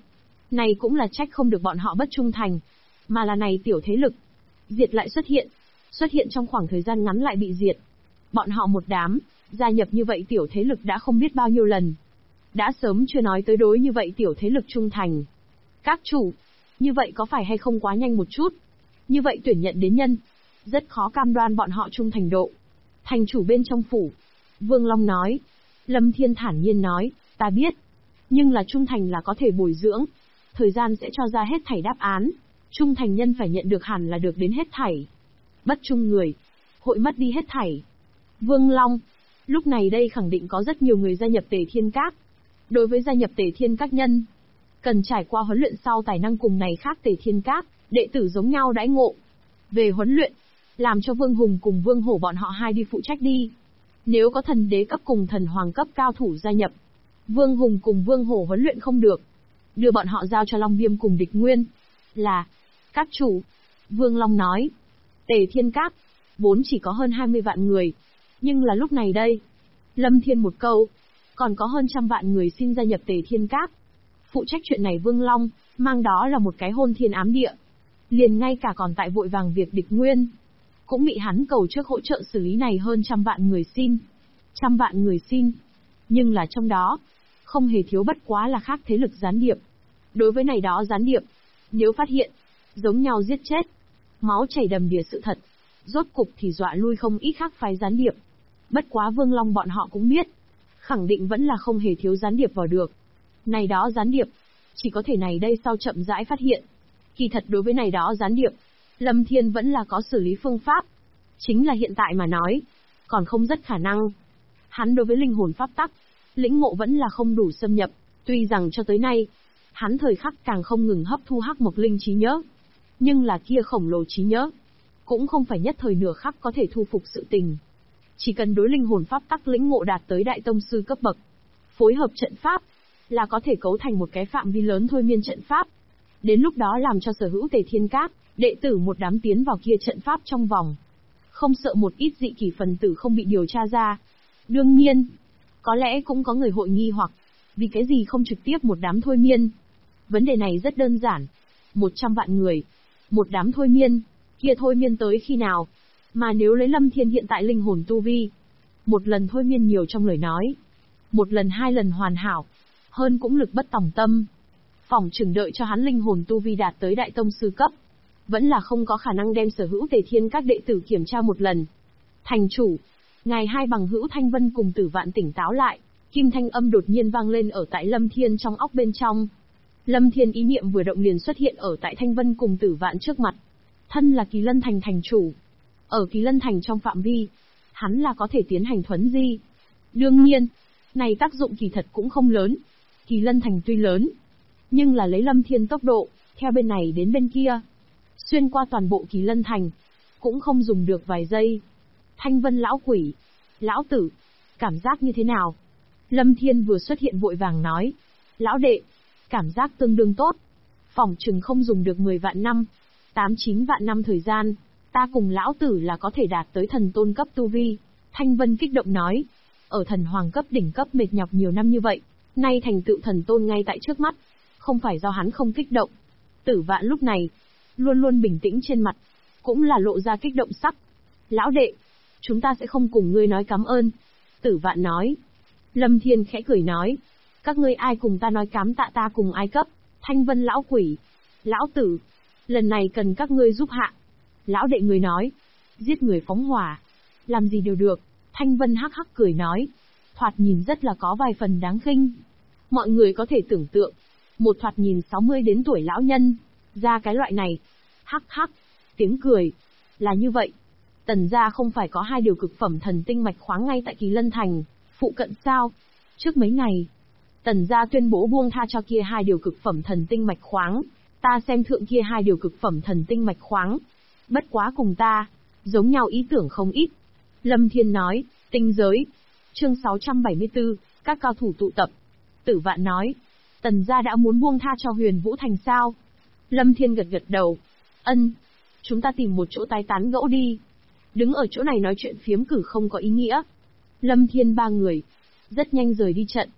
Này cũng là trách không được bọn họ bất trung thành, mà là này tiểu thế lực. Diệt lại xuất hiện trong khoảng thời gian ngắn lại bị diệt. Bọn họ một đám, gia nhập như vậy tiểu thế lực đã không biết bao nhiêu lần. Đã sớm chưa nói tới đối như vậy tiểu thế lực trung thành. Các chủ, như vậy có phải hay không quá nhanh một chút? Như vậy tuyển nhận đến nhân, rất khó cam đoan bọn họ trung thành độ. Thành chủ bên trong phủ, Vương Long nói. Lâm Thiên thản nhiên nói, ta biết. Nhưng là trung thành là có thể bồi dưỡng. Thời gian sẽ cho ra hết thảy đáp án. Trung thành nhân phải nhận được hẳn là được đến hết thảy. Bất trung người, hội mất đi hết thảy. Vương Long, lúc này đây khẳng định có rất nhiều người gia nhập Tề Thiên Các. Đối với gia nhập Tề Thiên Các nhân, cần trải qua huấn luyện sau tài năng cùng này khác Tề Thiên Các, đệ tử giống nhau đãi ngộ. Về huấn luyện, làm cho Vương Hùng cùng Vương Hổ bọn họ hai đi phụ trách đi. Nếu có thần đế cấp cùng thần hoàng cấp cao thủ gia nhập, Vương Hùng cùng Vương Hổ huấn luyện không được, đưa bọn họ giao cho Long Viêm cùng Địch Nguyên. Là, các chủ. Vương Long nói, Tề Thiên Các, vốn chỉ có hơn 20 vạn người. Nhưng là lúc này đây, Lâm Thiên một câu, còn có hơn 100 vạn người xin gia nhập Tề Thiên Các. Phụ trách chuyện này Vương Long, mang đó là một cái hôn thiên ám địa. Liền ngay cả còn tại vội vàng việc Địch Nguyên, cũng bị hắn cầu trước hỗ trợ xử lý này hơn 100 vạn người xin. 100 vạn người xin. Nhưng là trong đó, không hề thiếu bất quá là khác thế lực gián điệp. Đối với này đó gián điệp, nếu phát hiện, giống nhau giết chết, máu chảy đầm đìa sự thật, rốt cục thì dọa lui không ít khác phái gián điệp. Bất quá Vương Long bọn họ cũng biết, khẳng định vẫn là không hề thiếu gián điệp vào được. Này đó gián điệp, chỉ có thể này đây sau chậm rãi phát hiện. Kỳ thật đối với này đó gián điệp, Lâm Thiên vẫn là có xử lý phương pháp. Chính là hiện tại mà nói, còn không rất khả năng. Hắn đối với linh hồn pháp tắc, lĩnh ngộ vẫn là không đủ xâm nhập, tuy rằng cho tới nay, hắn thời khắc càng không ngừng hấp thu hắc mộc linh trí nhớ. Nhưng là kia khổng lồ trí nhớ, cũng không phải nhất thời nửa khắc có thể thu phục sự tình. Chỉ cần đối linh hồn pháp tắc lĩnh ngộ đạt tới đại tông sư cấp bậc, phối hợp trận pháp, là có thể cấu thành một cái phạm vi lớn thôi miên trận pháp. Đến lúc đó làm cho sở hữu Tề Thiên Các, đệ tử một đám tiến vào kia trận pháp trong vòng. Không sợ một ít dị kỷ phần tử không bị điều tra ra. Đương nhiên, có lẽ cũng có người hội nghi hoặc, vì cái gì không trực tiếp một đám thôi miên. Vấn đề này rất đơn giản. 100 vạn người, một đám thôi miên, kia thôi miên tới khi nào? Mà nếu lấy Lâm Thiên hiện tại linh hồn tu vi, một lần thôi miên nhiều trong lời nói, một lần 2 lần hoàn hảo, hơn cũng lực bất tòng tâm. Phỏng chừng đợi cho hắn linh hồn tu vi đạt tới đại tông sư cấp, vẫn là không có khả năng đem sở hữu Tề Thiên Các đệ tử kiểm tra một lần. Thành chủ, ngài hai bằng hữu Thanh Vân cùng Tử Vạn tỉnh táo lại, kim thanh âm đột nhiên vang lên ở tại Lâm Thiên trong óc bên trong. Lâm Thiên ý niệm vừa động liền xuất hiện ở tại Thanh Vân cùng Tử Vạn trước mặt. Thân là Kỳ Lân Thành thành chủ, ở Kỳ Lân Thành trong phạm vi, hắn là có thể tiến hành thuấn di. Đương nhiên, này tác dụng kỳ thật cũng không lớn. Kỳ Lân Thành tuy lớn, nhưng là lấy Lâm Thiên tốc độ, theo bên này đến bên kia, xuyên qua toàn bộ Kỳ Lân Thành, cũng không dùng được vài giây. Thanh Vân lão quỷ, lão tử, cảm giác như thế nào? Lâm Thiên vừa xuất hiện vội vàng nói, lão đệ, cảm giác tương đương tốt. Phỏng chừng không dùng được 10 vạn năm, 8-9 vạn năm thời gian, ta cùng lão tử là có thể đạt tới thần tôn cấp tu vi. Thanh Vân kích động nói, ở thần hoàng cấp đỉnh cấp mệt nhọc nhiều năm như vậy, nay thành tựu thần tôn ngay tại trước mắt, không phải do hắn không kích động. Tử Vạn lúc này, luôn luôn bình tĩnh trên mặt, cũng là lộ ra kích động sắc. Lão đệ, chúng ta sẽ không cùng ngươi nói cảm ơn. Tử Vạn nói. Lâm Thiên khẽ cười nói, các ngươi ai cùng ta nói cám tạ ta cùng ai cấp. Thanh Vân lão quỷ, lão tử, lần này cần các ngươi giúp hạ. Lão đệ người nói, giết người phóng hỏa, làm gì đều được. Thanh Vân hắc hắc cười nói, thoạt nhìn rất là có vài phần đáng khinh. Mọi người có thể tưởng tượng, một thoạt nhìn 60 đến tuổi lão nhân, ra cái loại này. Hắc hắc, tiếng cười, là như vậy. Tần gia không phải có 2 điều cực phẩm thần tinh mạch khoáng ngay tại Kỳ Lân Thành, phụ cận sao? Trước mấy ngày, Tần gia tuyên bố buông tha cho kia 2 điều cực phẩm thần tinh mạch khoáng. Ta xem thượng kia 2 điều cực phẩm thần tinh mạch khoáng. Bất quá cùng ta, giống nhau ý tưởng không ít. Lâm Thiên nói, tinh giới. Chương 674, các cao thủ tụ tập. Tử Vạn nói, Tần gia đã muốn buông tha cho Huyền Vũ Thành sao? Lâm Thiên gật gật đầu. Ân, chúng ta tìm một chỗ tái tán gẫu đi. Đứng ở chỗ này nói chuyện phiếm cử không có ý nghĩa. Lâm Thiên ba người rất nhanh rời đi trận,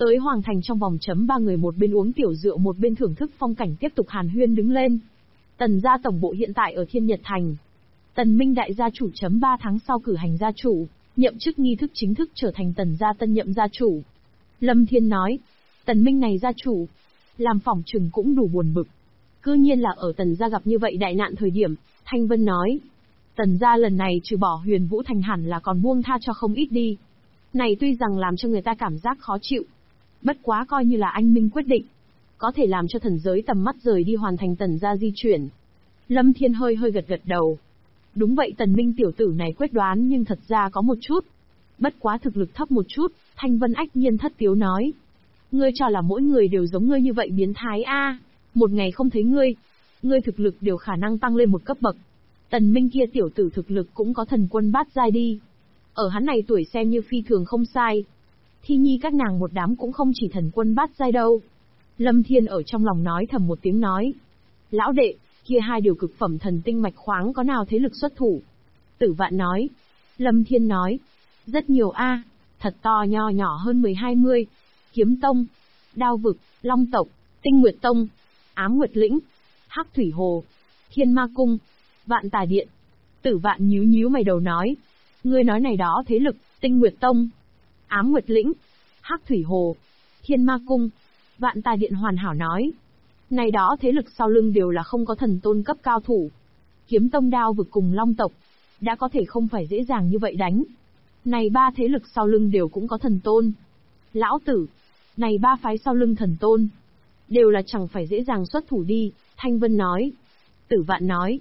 Tới Hoàng Thành trong vòng chấm 3 người, một bên uống tiểu rượu một bên thưởng thức phong cảnh, tiếp tục hàn huyên đứng lên. Tần gia tổng bộ hiện tại ở Thiên Nhật Thành. Tần Minh đại gia chủ chấm 3 tháng sau cử hành gia chủ, nhậm chức nghi thức chính thức trở thành Tần gia tân nhậm gia chủ. Lâm Thiên nói, Tần Minh này gia chủ, làm phỏng chừng cũng đủ buồn bực. Cư nhiên là ở Tần gia gặp như vậy đại nạn thời điểm. Thanh Vân nói, Tần gia lần này trừ bỏ Huyền Vũ Thành hẳn là còn buông tha cho không ít đi. Này tuy rằng làm cho người ta cảm giác khó chịu, bất quá coi như là anh minh quyết định, có thể làm cho thần giới tầm mắt rời đi, hoàn thành Tần gia di chuyển. Lâm Thiên hơi gật đầu. Đúng vậy, Tần Minh tiểu tử này quyết đoán nhưng thật ra có một chút. Bất quá thực lực thấp một chút. Thanh Vân ách nhiên thất tiếu nói. Ngươi cho là mỗi người đều giống ngươi như vậy biến thái a? Một ngày không thấy ngươi thực lực đều khả năng tăng lên một cấp bậc. Tần Minh kia tiểu tử thực lực cũng có thần quân bát giai đi. Ở hắn này tuổi xem như phi thường không sai. Thi nhi các nàng một đám cũng không chỉ thần quân bát giai đâu. Lâm Thiên ở trong lòng nói thầm một tiếng nói. Lão đệ, kia 2 điều cực phẩm thần tinh mạch khoáng có nào thế lực xuất thủ? Tử Vạn nói. Lâm Thiên nói. Rất nhiều a, thật to nhỏ hơn 10-20. Kiếm Tông, Đao Vực, Long Tộc, Tinh Nguyệt Tông, Ám Nguyệt Lĩnh, Hắc Thủy Hồ, Thiên Ma Cung, Vạn Tà Điện. Tử Vạn nhíu mày đầu nói. Ngươi nói này đó thế lực, Tinh Nguyệt Tông, Ám Nguyệt Lĩnh, Hắc Thủy Hồ, Thiên Ma Cung, Vạn Tà Điện hoàn hảo nói. Này đó thế lực sau lưng đều là không có thần tôn cấp cao thủ. Kiếm Tông, Đao Vực cùng Long Tộc, đã có thể không phải dễ dàng như vậy đánh. Này 3 thế lực sau lưng đều cũng có thần tôn. Lão tử, này 3 phái sau lưng thần tôn, đều là chẳng phải dễ dàng xuất thủ đi. Thanh Vân nói. Tử Vạn nói.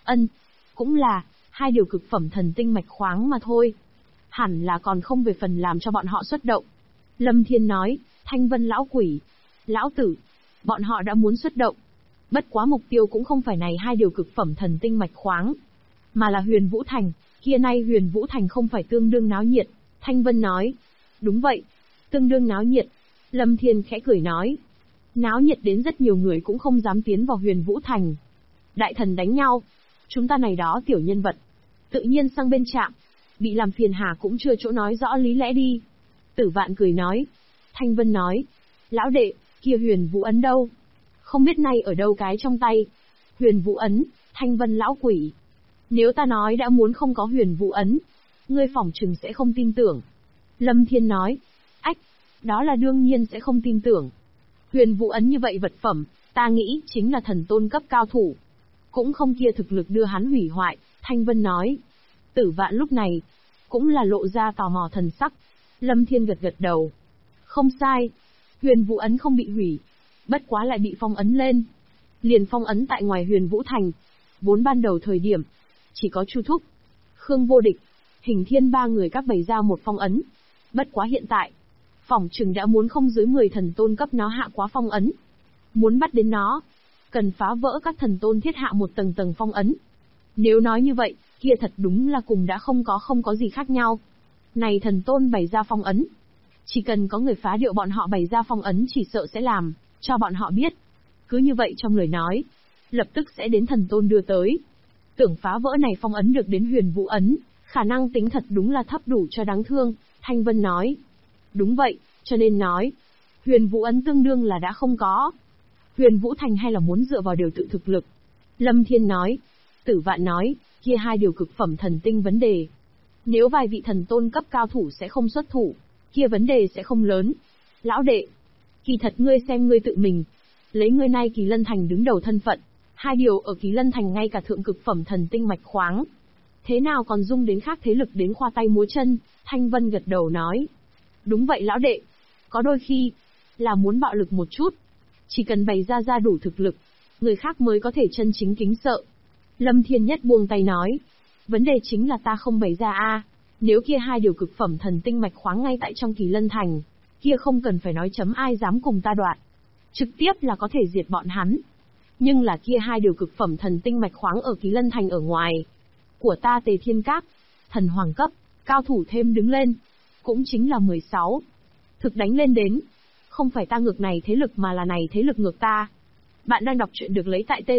Cũng là, 2 điều cực phẩm thần tinh mạch khoáng mà thôi. Hẳn là còn không về phần làm cho bọn họ xuất động. Lâm Thiên nói. Thanh Vân lão quỷ, lão tử, bọn họ đã muốn xuất động. Bất quá mục tiêu cũng không phải này 2 điều cực phẩm thần tinh mạch khoáng, mà là Huyền Vũ Thành. Kia nay Huyền Vũ Thành không phải tương đương náo nhiệt. Thanh Vân nói. Đúng vậy, tương đương náo nhiệt. Lâm Thiên khẽ cười nói. Náo nhiệt đến rất nhiều người cũng không dám tiến vào Huyền Vũ Thành. Đại thần đánh nhau, chúng ta này đó tiểu nhân vật, tự nhiên sang bên chạm, bị làm phiền hà cũng chưa chỗ nói rõ lý lẽ đi. Tử Vạn cười nói. Thanh Vân nói. Lão đệ, kia Huyền Vũ ấn đâu? Không biết nay ở đâu cái trong tay. Huyền Vũ ấn, Thanh Vân lão quỷ. Nếu ta nói đã muốn không có Huyền Vũ ấn, ngươi phỏng chừng sẽ không tin tưởng. Lâm Thiên nói. Ách, đó là đương nhiên sẽ không tin tưởng. Huyền Vũ ấn như vậy vật phẩm, ta nghĩ chính là thần tôn cấp cao thủ. Cũng không kia thực lực đưa hắn hủy hoại. Thanh Vân nói. Tử Vạn lúc này, cũng là lộ ra tò mò thần sắc. Lâm Thiên gật đầu. Không sai. Huyền Vũ ấn không bị hủy, bất quá lại bị phong ấn lên. Liền phong ấn tại ngoài Huyền Vũ Thành. Vốn ban đầu thời điểm, chỉ có Chu Thúc, Khương Vô Địch, Hình Thiên 3 người các bày ra một phong ấn. Bất quá hiện tại, phỏng chừng đã muốn không dưới 10 thần tôn cấp nó hạ quá phong ấn. Muốn bắt đến nó, cần phá vỡ các thần tôn thiết hạ một tầng phong ấn. Nếu nói như vậy, kia thật đúng là cùng đã không có gì khác nhau. Này thần tôn bày ra phong ấn, chỉ cần có người phá điệu bọn họ bày ra phong ấn chỉ sợ sẽ làm cho bọn họ biết. Cứ như vậy trong lời nói, lập tức sẽ đến thần tôn đưa tới. Tưởng phá vỡ này phong ấn được đến Huyền Vũ ấn, khả năng tính thật đúng là thấp đủ cho đáng thương. Thanh Vân nói. Đúng vậy, cho nên nói, Huyền Vũ ấn tương đương là đã không có. Huyền Vũ Thành hay là muốn dựa vào điều tự thực lực. Lâm Thiên nói. Tử Vạn nói. Kia 2 điều cực phẩm thần tinh vấn đề, nếu vài vị thần tôn cấp cao thủ sẽ không xuất thủ, kia vấn đề sẽ không lớn. Lão đệ, kỳ thật ngươi xem ngươi tự mình, lấy ngươi nay Kỳ Lân Thành đứng đầu thân phận, 2 điều ở Kỳ Lân Thành ngay cả thượng cực phẩm thần tinh mạch khoáng, thế nào còn dung đến khác thế lực đến khoa tay múa chân. Thanh Vân gật đầu nói. Đúng vậy lão đệ, có đôi khi là muốn bạo lực một chút, chỉ cần bày ra đủ thực lực, người khác mới có thể chân chính kính sợ. Lâm Thiên Nhất buông tay nói. Vấn đề chính là ta không bày ra a. Nếu kia 2 điều cực phẩm thần tinh mạch khoáng ngay tại trong Kỳ Lân Thành, kia không cần phải nói chấm ai dám cùng ta đoạt. Trực tiếp là có thể diệt bọn hắn. Nhưng là kia 2 điều cực phẩm thần tinh mạch khoáng ở Kỳ Lân Thành ở ngoài của ta Tề Thiên Các, thần hoàng cấp, cao thủ thêm đứng lên, cũng chính là 16. Thực đánh lên đến, không phải ta ngược này thế lực mà là này thế lực ngược ta. Bạn đang đọc truyện được lấy tại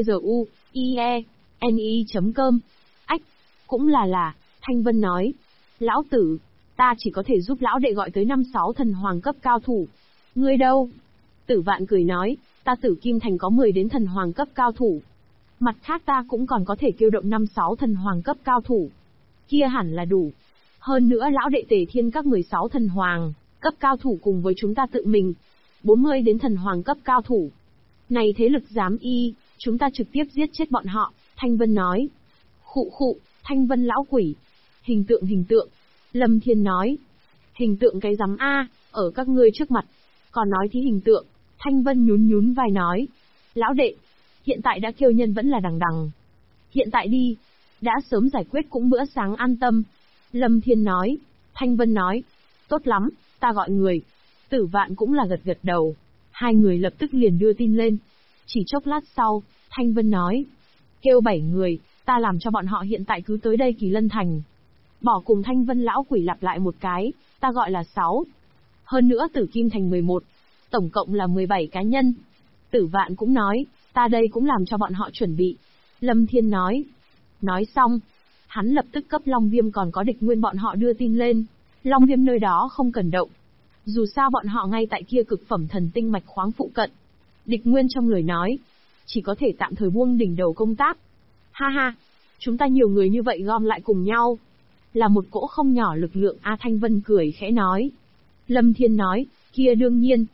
tzu.ie.ne.com. Ách, cũng là, Thanh Vân nói. Lão tử, ta chỉ có thể giúp lão đệ gọi tới 5-6 thần hoàng cấp cao thủ. Ngươi đâu? Tử Vạn cười nói, ta Tử Kim Thành có 10 đến thần hoàng cấp cao thủ. Mặt khác ta cũng còn có thể kêu động 5-6 thần hoàng cấp cao thủ. Kia hẳn là đủ. Hơn nữa lão đệ Tề Thiên các 16 thần hoàng cấp cao thủ cùng với chúng ta tự mình. 40 đến thần hoàng cấp cao thủ. Này thế lực dám y, chúng ta trực tiếp giết chết bọn họ, Thanh Vân nói. Khụ khụ, Thanh Vân lão quỷ. Hình tượng. Lâm Thiên nói. Hình tượng cái rắm a, ở các ngươi trước mặt. Còn nói thì hình tượng, Thanh Vân nhún vai nói. Lão đệ, hiện tại đã kêu nhân vẫn là đằng đằng. Hiện tại đi, đã sớm giải quyết cũng bữa sáng an tâm. Lâm Thiên nói. Thanh Vân nói. Tốt lắm, ta gọi người. Tử Vạn cũng là gật đầu. Hai người lập tức liền đưa tin lên. Chỉ chốc lát sau, Thanh Vân nói. Kêu 7 người, ta làm cho bọn họ hiện tại cứ tới đây Kỳ Lân Thành. Bỏ cùng Thanh Vân lão quỷ lặp lại một cái, ta gọi là 6. Hơn nữa Tử Kim Thành 11. Tổng cộng là 17 cá nhân. Tử Vạn cũng nói, ta đây cũng làm cho bọn họ chuẩn bị. Lâm Thiên nói. Nói xong, hắn lập tức cấp Long Viêm còn có địch nguyên bọn họ đưa tin lên. Long Viêm nơi đó không cần động. Dù sao bọn họ ngay tại kia cực phẩm thần tinh mạch khoáng phụ cận. Địch nguyên trong lời nói, chỉ có thể tạm thời buông đỉnh đầu công tác. Ha ha, chúng ta nhiều người như vậy gom lại cùng nhau. Là một cỗ không nhỏ lực lượng. A Thanh Vân cười khẽ nói. Lâm Thiên nói, kia đương nhiên.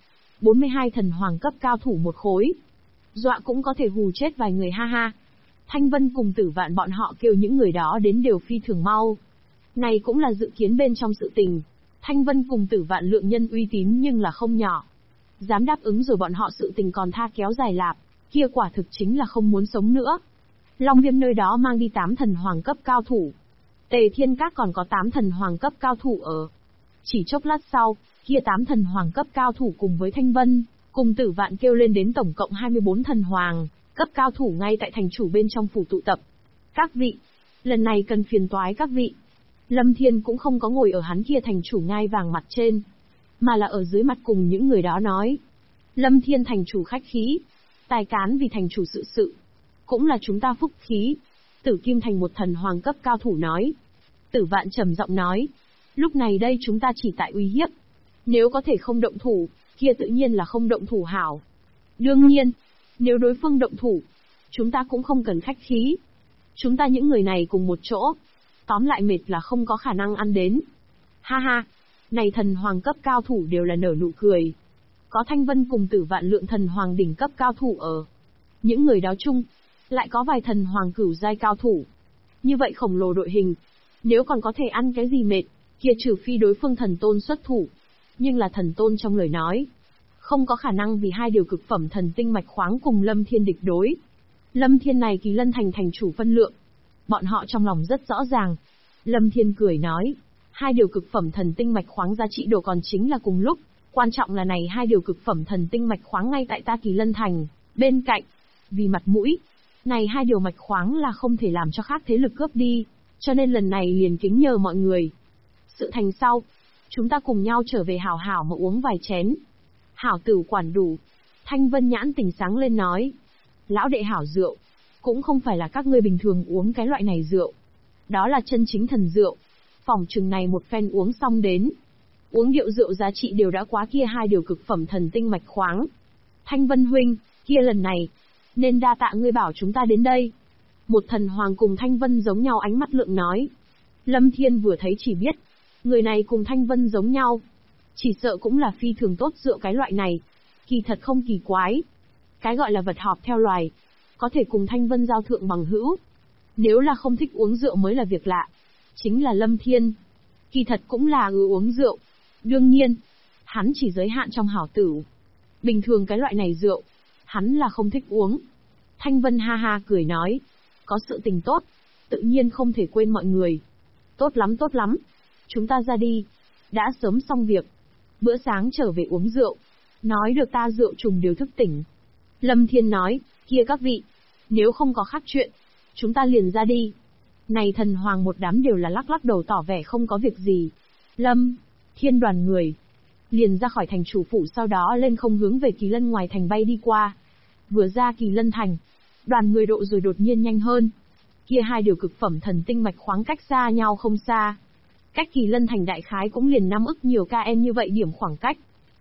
42 thần hoàng cấp cao thủ một khối. Dọa cũng có thể hù chết vài người ha ha. Thanh Vân cùng Tử Vạn bọn họ kêu những người đó đến đều phi thường mau. Này cũng là dự kiến bên trong sự tình. Thanh Vân cùng Tử Vạn lượng nhân uy tín nhưng là không nhỏ. Dám đáp ứng rồi bọn họ sự tình còn tha kéo dài lạp, kia quả thực chính là không muốn sống nữa. Long Viêm nơi đó mang đi 8 thần hoàng cấp cao thủ. Tề Thiên Các còn có 8 thần hoàng cấp cao thủ ở. Chỉ chốc lát sau, kia 8 thần hoàng cấp cao thủ cùng với Thanh Vân, cùng Tử Vạn kêu lên đến tổng cộng 24 thần hoàng cấp cao thủ ngay tại thành chủ bên trong phủ tụ tập. Các vị, lần này cần phiền toái các vị. Lâm Thiên cũng không có ngồi ở hắn kia thành chủ ngai vàng mặt trên, mà là ở dưới mặt cùng những người đó nói. Lâm Thiên thành chủ khách khí, tài cán vì thành chủ sự, cũng là chúng ta phúc khí. Tử Kim Thành một thần hoàng cấp cao thủ nói. Tử Vạn trầm giọng nói. Lúc này đây chúng ta chỉ tại uy hiếp. Nếu có thể không động thủ, kia tự nhiên là không động thủ hảo. Đương nhiên, nếu đối phương động thủ, chúng ta cũng không cần khách khí. Chúng ta những người này cùng một chỗ, tóm lại mệt là không có khả năng ăn đến. Ha ha, này thần hoàng cấp cao thủ đều là nở nụ cười. Có Thanh Vân cùng Tử Vạn lượng thần hoàng đỉnh cấp cao thủ ở. Những người đó chung, lại có vài thần hoàng cửu giai cao thủ. Như vậy khổng lồ đội hình, nếu còn có thể ăn cái gì mệt, kia trừ phi đối phương thần tôn xuất thủ. Nhưng là thần tôn trong lời nói, không có khả năng vì hai điều cực phẩm thần tinh mạch khoáng cùng Lâm Thiên địch đối. Lâm Thiên này Kỳ Lân Thành thành chủ phân lượng, bọn họ trong lòng rất rõ ràng. Lâm Thiên cười nói, hai điều cực phẩm thần tinh mạch khoáng giá trị đồ còn chính là cùng lúc, quan trọng là này hai điều cực phẩm thần tinh mạch khoáng ngay tại ta Kỳ Lân Thành, bên cạnh. Vì mặt mũi, này hai điều mạch khoáng là không thể làm cho khác thế lực cướp đi, cho nên lần này liền kính nhờ mọi người. Sự thành sau, chúng ta cùng nhau trở về hảo hảo mà uống vài chén. Hảo tử quản đủ. Thanh Vân nhãn tỉnh sáng lên nói. Lão đệ hảo rượu, cũng không phải là các ngươi bình thường uống cái loại này rượu. Đó là chân chính thần rượu. Phỏng chừng này một phen uống xong đến. Uống điệu rượu giá trị đều đã quá kia hai điều cực phẩm thần tinh mạch khoáng. Thanh Vân huynh, kia lần này, nên đa tạ ngươi bảo chúng ta đến đây. Một thần hoàng cùng Thanh Vân giống nhau ánh mắt lượng nói. Lâm Thiên vừa thấy chỉ biết, người này cùng Thanh Vân giống nhau. Chỉ sợ cũng là phi thường tốt rượu cái loại này. Kỳ thật không kỳ quái. Cái gọi là vật họp theo loài, có thể cùng Thanh Vân giao thượng bằng hữu. Nếu là không thích uống rượu mới là việc lạ. Chính là Lâm Thiên. Kỳ thật cũng là uống rượu. Đương nhiên, hắn chỉ giới hạn trong hảo tử. Bình thường cái loại này rượu, hắn là không thích uống. Thanh Vân ha ha cười nói. Có sự tình tốt, tự nhiên không thể quên mọi người. Tốt lắm. Chúng ta ra đi. Đã sớm xong việc. Bữa sáng trở về uống rượu. Nói được ta rượu trùng đều thức tỉnh. Lâm Thiên nói, kia các vị, nếu không có khác chuyện, chúng ta liền ra đi. Này thần hoàng một đám đều là lắc lắc đầu tỏ vẻ không có việc gì. Lâm Thiên đoàn người liền ra khỏi thành chủ phủ, sau đó lên không hướng về Kỳ Lân ngoài thành bay đi qua. Vừa ra Kỳ Lân thành, đoàn người độ rồi đột nhiên nhanh hơn. Kia hai điều cực phẩm thần tinh mạch khoáng cách xa nhau không xa. Cách Kỳ Lân thành đại khái cũng liền 5 ức nhiều km như vậy điểm khoảng cách.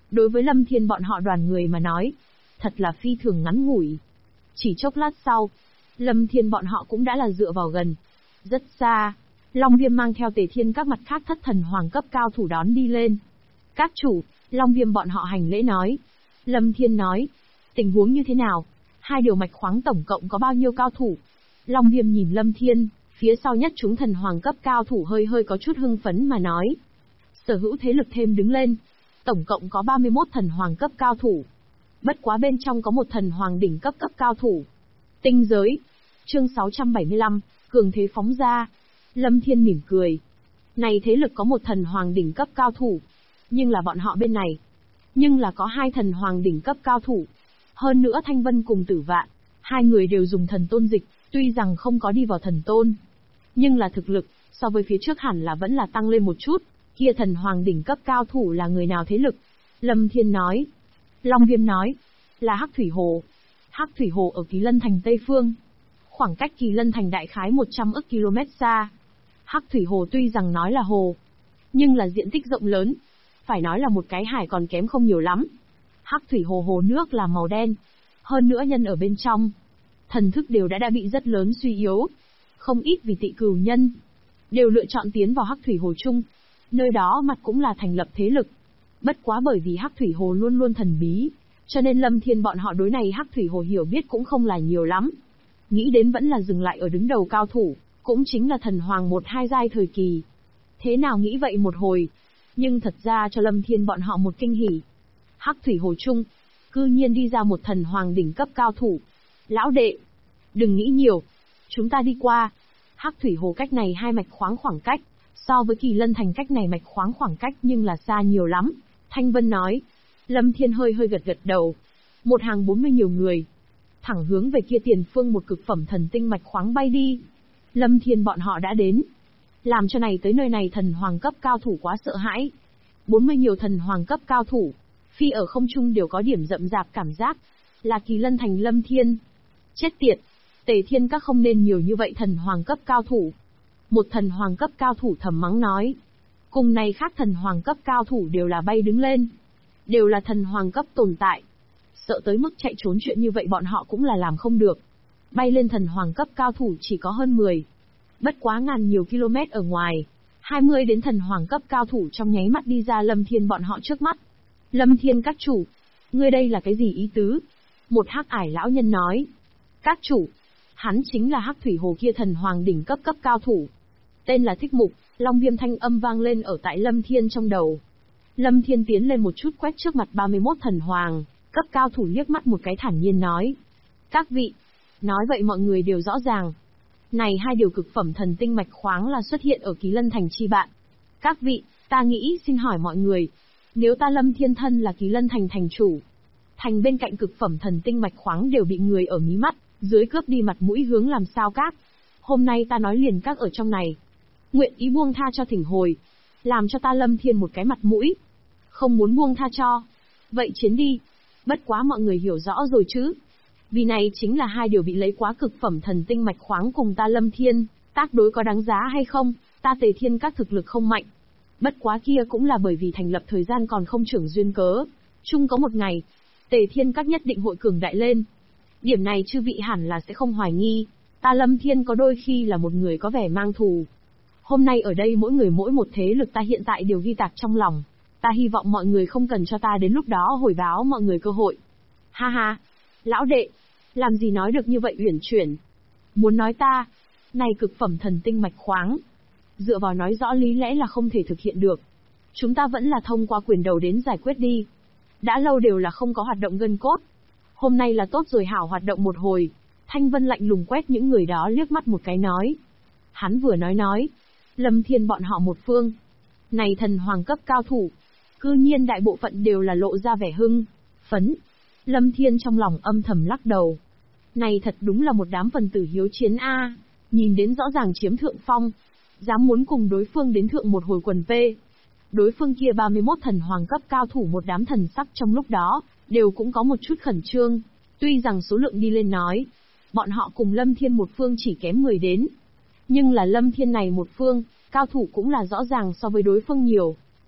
Đối với Lâm Thiên bọn họ đoàn người mà nói, thật là phi thường ngắn ngủi. Chỉ chốc lát sau, Lâm Thiên bọn họ cũng đã là dựa vào gần. Rất xa, Long Viêm mang theo Tề Thiên các mặt khác thất thần hoàng cấp cao thủ đón đi lên. Các chủ, Long Viêm bọn họ hành lễ nói. Lâm Thiên nói, tình huống như thế nào? Hai điều mạch khoáng tổng cộng có bao nhiêu cao thủ? Long Viêm nhìn Lâm Thiên, phía sau nhất chúng thần hoàng cấp cao thủ hơi hơi có chút hưng phấn mà nói. Sở hữu thế lực thêm đứng lên, tổng cộng có 31 thần hoàng cấp cao thủ. Bất quá bên trong có một thần hoàng đỉnh cấp cao thủ. Tinh giới. Chương 675, cường thế phóng ra. Lâm Thiên mỉm cười. Này thế lực có một thần hoàng đỉnh cấp cao thủ, nhưng là bọn họ bên này, nhưng là có hai thần hoàng đỉnh cấp cao thủ. Hơn nữa Thanh Vân cùng Tử Vạn, hai người đều dùng thần tôn dịch, tuy rằng không có đi vào thần tôn, nhưng là thực lực, so với phía trước hẳn là vẫn là tăng lên một chút. Kia thần hoàng đỉnh cấp cao thủ là người nào thế lực? Lâm Thiên nói. Long Viêm nói, là Hắc Thủy Hồ. Hắc Thủy Hồ ở Kỳ Lân Thành Tây Phương, khoảng cách Kỳ Lân Thành đại khái 100 ức km xa. Hắc Thủy Hồ tuy rằng nói là hồ, nhưng là diện tích rộng lớn, phải nói là một cái hải còn kém không nhiều lắm. Hắc Thủy Hồ hồ nước là màu đen, hơn nữa nhân ở bên trong, thần thức đều đã bị rất lớn suy yếu. Không ít vì tị cửu nhân, đều lựa chọn tiến vào Hắc Thủy Hồ chung, nơi đó mặt cũng là thành lập thế lực. Bất quá bởi vì Hắc Thủy Hồ luôn luôn thần bí, cho nên Lâm Thiên bọn họ đối này Hắc Thủy Hồ hiểu biết cũng không là nhiều lắm. Nghĩ đến vẫn là dừng lại ở đứng đầu cao thủ, cũng chính là thần hoàng 1-2 giai thời kỳ. Thế nào nghĩ vậy một hồi, nhưng thật ra cho Lâm Thiên bọn họ một kinh hỉ. Hắc Thủy Hồ chung, cư nhiên đi ra một thần hoàng đỉnh cấp cao thủ. Lão đệ, đừng nghĩ nhiều, chúng ta đi qua. Hắc Thủy Hồ cách này hai mạch khoáng khoảng cách, so với Kỳ Lân Thành cách này mạch khoáng khoảng cách nhưng là xa nhiều lắm. Thanh Vân nói. Lâm Thiên hơi hơi gật đầu. Một hàng 40 nhiều người, thẳng hướng về kia tiền phương một cực phẩm thần tinh mạch khoáng bay đi. Lâm Thiên bọn họ đã đến, làm cho này tới nơi này thần hoàng cấp cao thủ quá sợ hãi. 40 nhiều thần hoàng cấp cao thủ, phi ở không trung đều có điểm rậm rạp cảm giác, là Kỳ Lân Thành Lâm Thiên. Chết tiệt, Tề Thiên các không nên nhiều như vậy thần hoàng cấp cao thủ. Một thần hoàng cấp cao thủ thầm mắng nói. Cùng này khác thần hoàng cấp cao thủ đều là bay đứng lên, đều là thần hoàng cấp tồn tại. Sợ tới mức chạy trốn chuyện như vậy bọn họ cũng là làm không được. Bay lên thần hoàng cấp cao thủ chỉ có hơn 10. Bất quá ngàn nhiều km ở ngoài, 20 đến thần hoàng cấp cao thủ trong nháy mắt đi ra Lâm Thiên bọn họ trước mắt. Lâm Thiên các chủ, ngươi đây là cái gì ý tứ? Một hắc ải lão nhân nói. Các chủ, hắn chính là Hắc Thủy Hồ kia thần hoàng đỉnh cấp cao thủ. Tên là Thích Mục. Long Viêm thanh âm vang lên ở tại Lâm Thiên trong đầu. Lâm Thiên tiến lên một chút quét trước mặt 31 thần hoàng cấp cao thủ liếc mắt một cái thản nhiên nói. Các vị, nói vậy mọi người đều rõ ràng. Này hai điều cực phẩm thần tinh mạch khoáng là xuất hiện ở Kỳ Lân Thành chi bạn. Các vị, ta nghĩ xin hỏi mọi người, nếu ta Lâm Thiên thân là Kỳ Lân Thành thành chủ, thành bên cạnh cực phẩm thần tinh mạch khoáng đều bị người ở mí mắt, dưới cướp đi mặt mũi hướng làm sao các. Hôm nay ta nói liền các ở trong này, nguyện ý buông tha cho thỉnh hồi, làm cho ta Lâm Thiên một cái mặt mũi. Không muốn buông tha cho, vậy chiến đi. Bất quá mọi người hiểu rõ rồi chứ. Vì này chính là hai điều bị lấy quá cực phẩm thần tinh mạch khoáng cùng ta Lâm Thiên, tác đối có đáng giá hay không, ta Tề Thiên các thực lực không mạnh. Bất quá kia cũng là bởi vì thành lập thời gian còn không trưởng duyên cớ. Chung có một ngày, Tề Thiên các nhất định hội cường đại lên. Điểm này chư vị hẳn là sẽ không hoài nghi, ta Lâm Thiên có đôi khi là một người có vẻ mang thù. Hôm nay ở đây mỗi người mỗi một thế lực ta hiện tại đều ghi tạc trong lòng. Ta hy vọng mọi người không cần cho ta đến lúc đó hồi báo mọi người cơ hội. Ha ha, lão đệ, làm gì nói được như vậy uyển chuyển. Muốn nói ta, này cực phẩm thần tinh mạch khoáng, dựa vào nói rõ lý lẽ là không thể thực hiện được. Chúng ta vẫn là thông qua quyền đầu đến giải quyết đi. Đã lâu đều là không có hoạt động gân cốt. Hôm nay là tốt rồi hảo hoạt động một hồi. Thanh Vân lạnh lùng quét những người đó liếc mắt một cái nói. Hắn vừa nói, Lâm Thiên bọn họ một phương. Này thần hoàng cấp cao thủ, cư nhiên đại bộ phận đều là lộ ra vẻ hưng phấn. Lâm Thiên trong lòng âm thầm lắc đầu. Này thật đúng là một đám phần tử hiếu chiến a, nhìn đến rõ ràng chiếm thượng phong, dám muốn cùng đối phương đến thượng một hồi quần phê. Đối phương kia 31 thần hoàng cấp cao thủ một đám thần sắc trong lúc đó, đều cũng có một chút khẩn trương. Tuy rằng số lượng đi lên nói, bọn họ cùng Lâm Thiên một phương chỉ kém 10 đến. Nhưng là Lâm Thiên này một phương, cao thủ cũng là rõ ràng so với đối phương nhiều.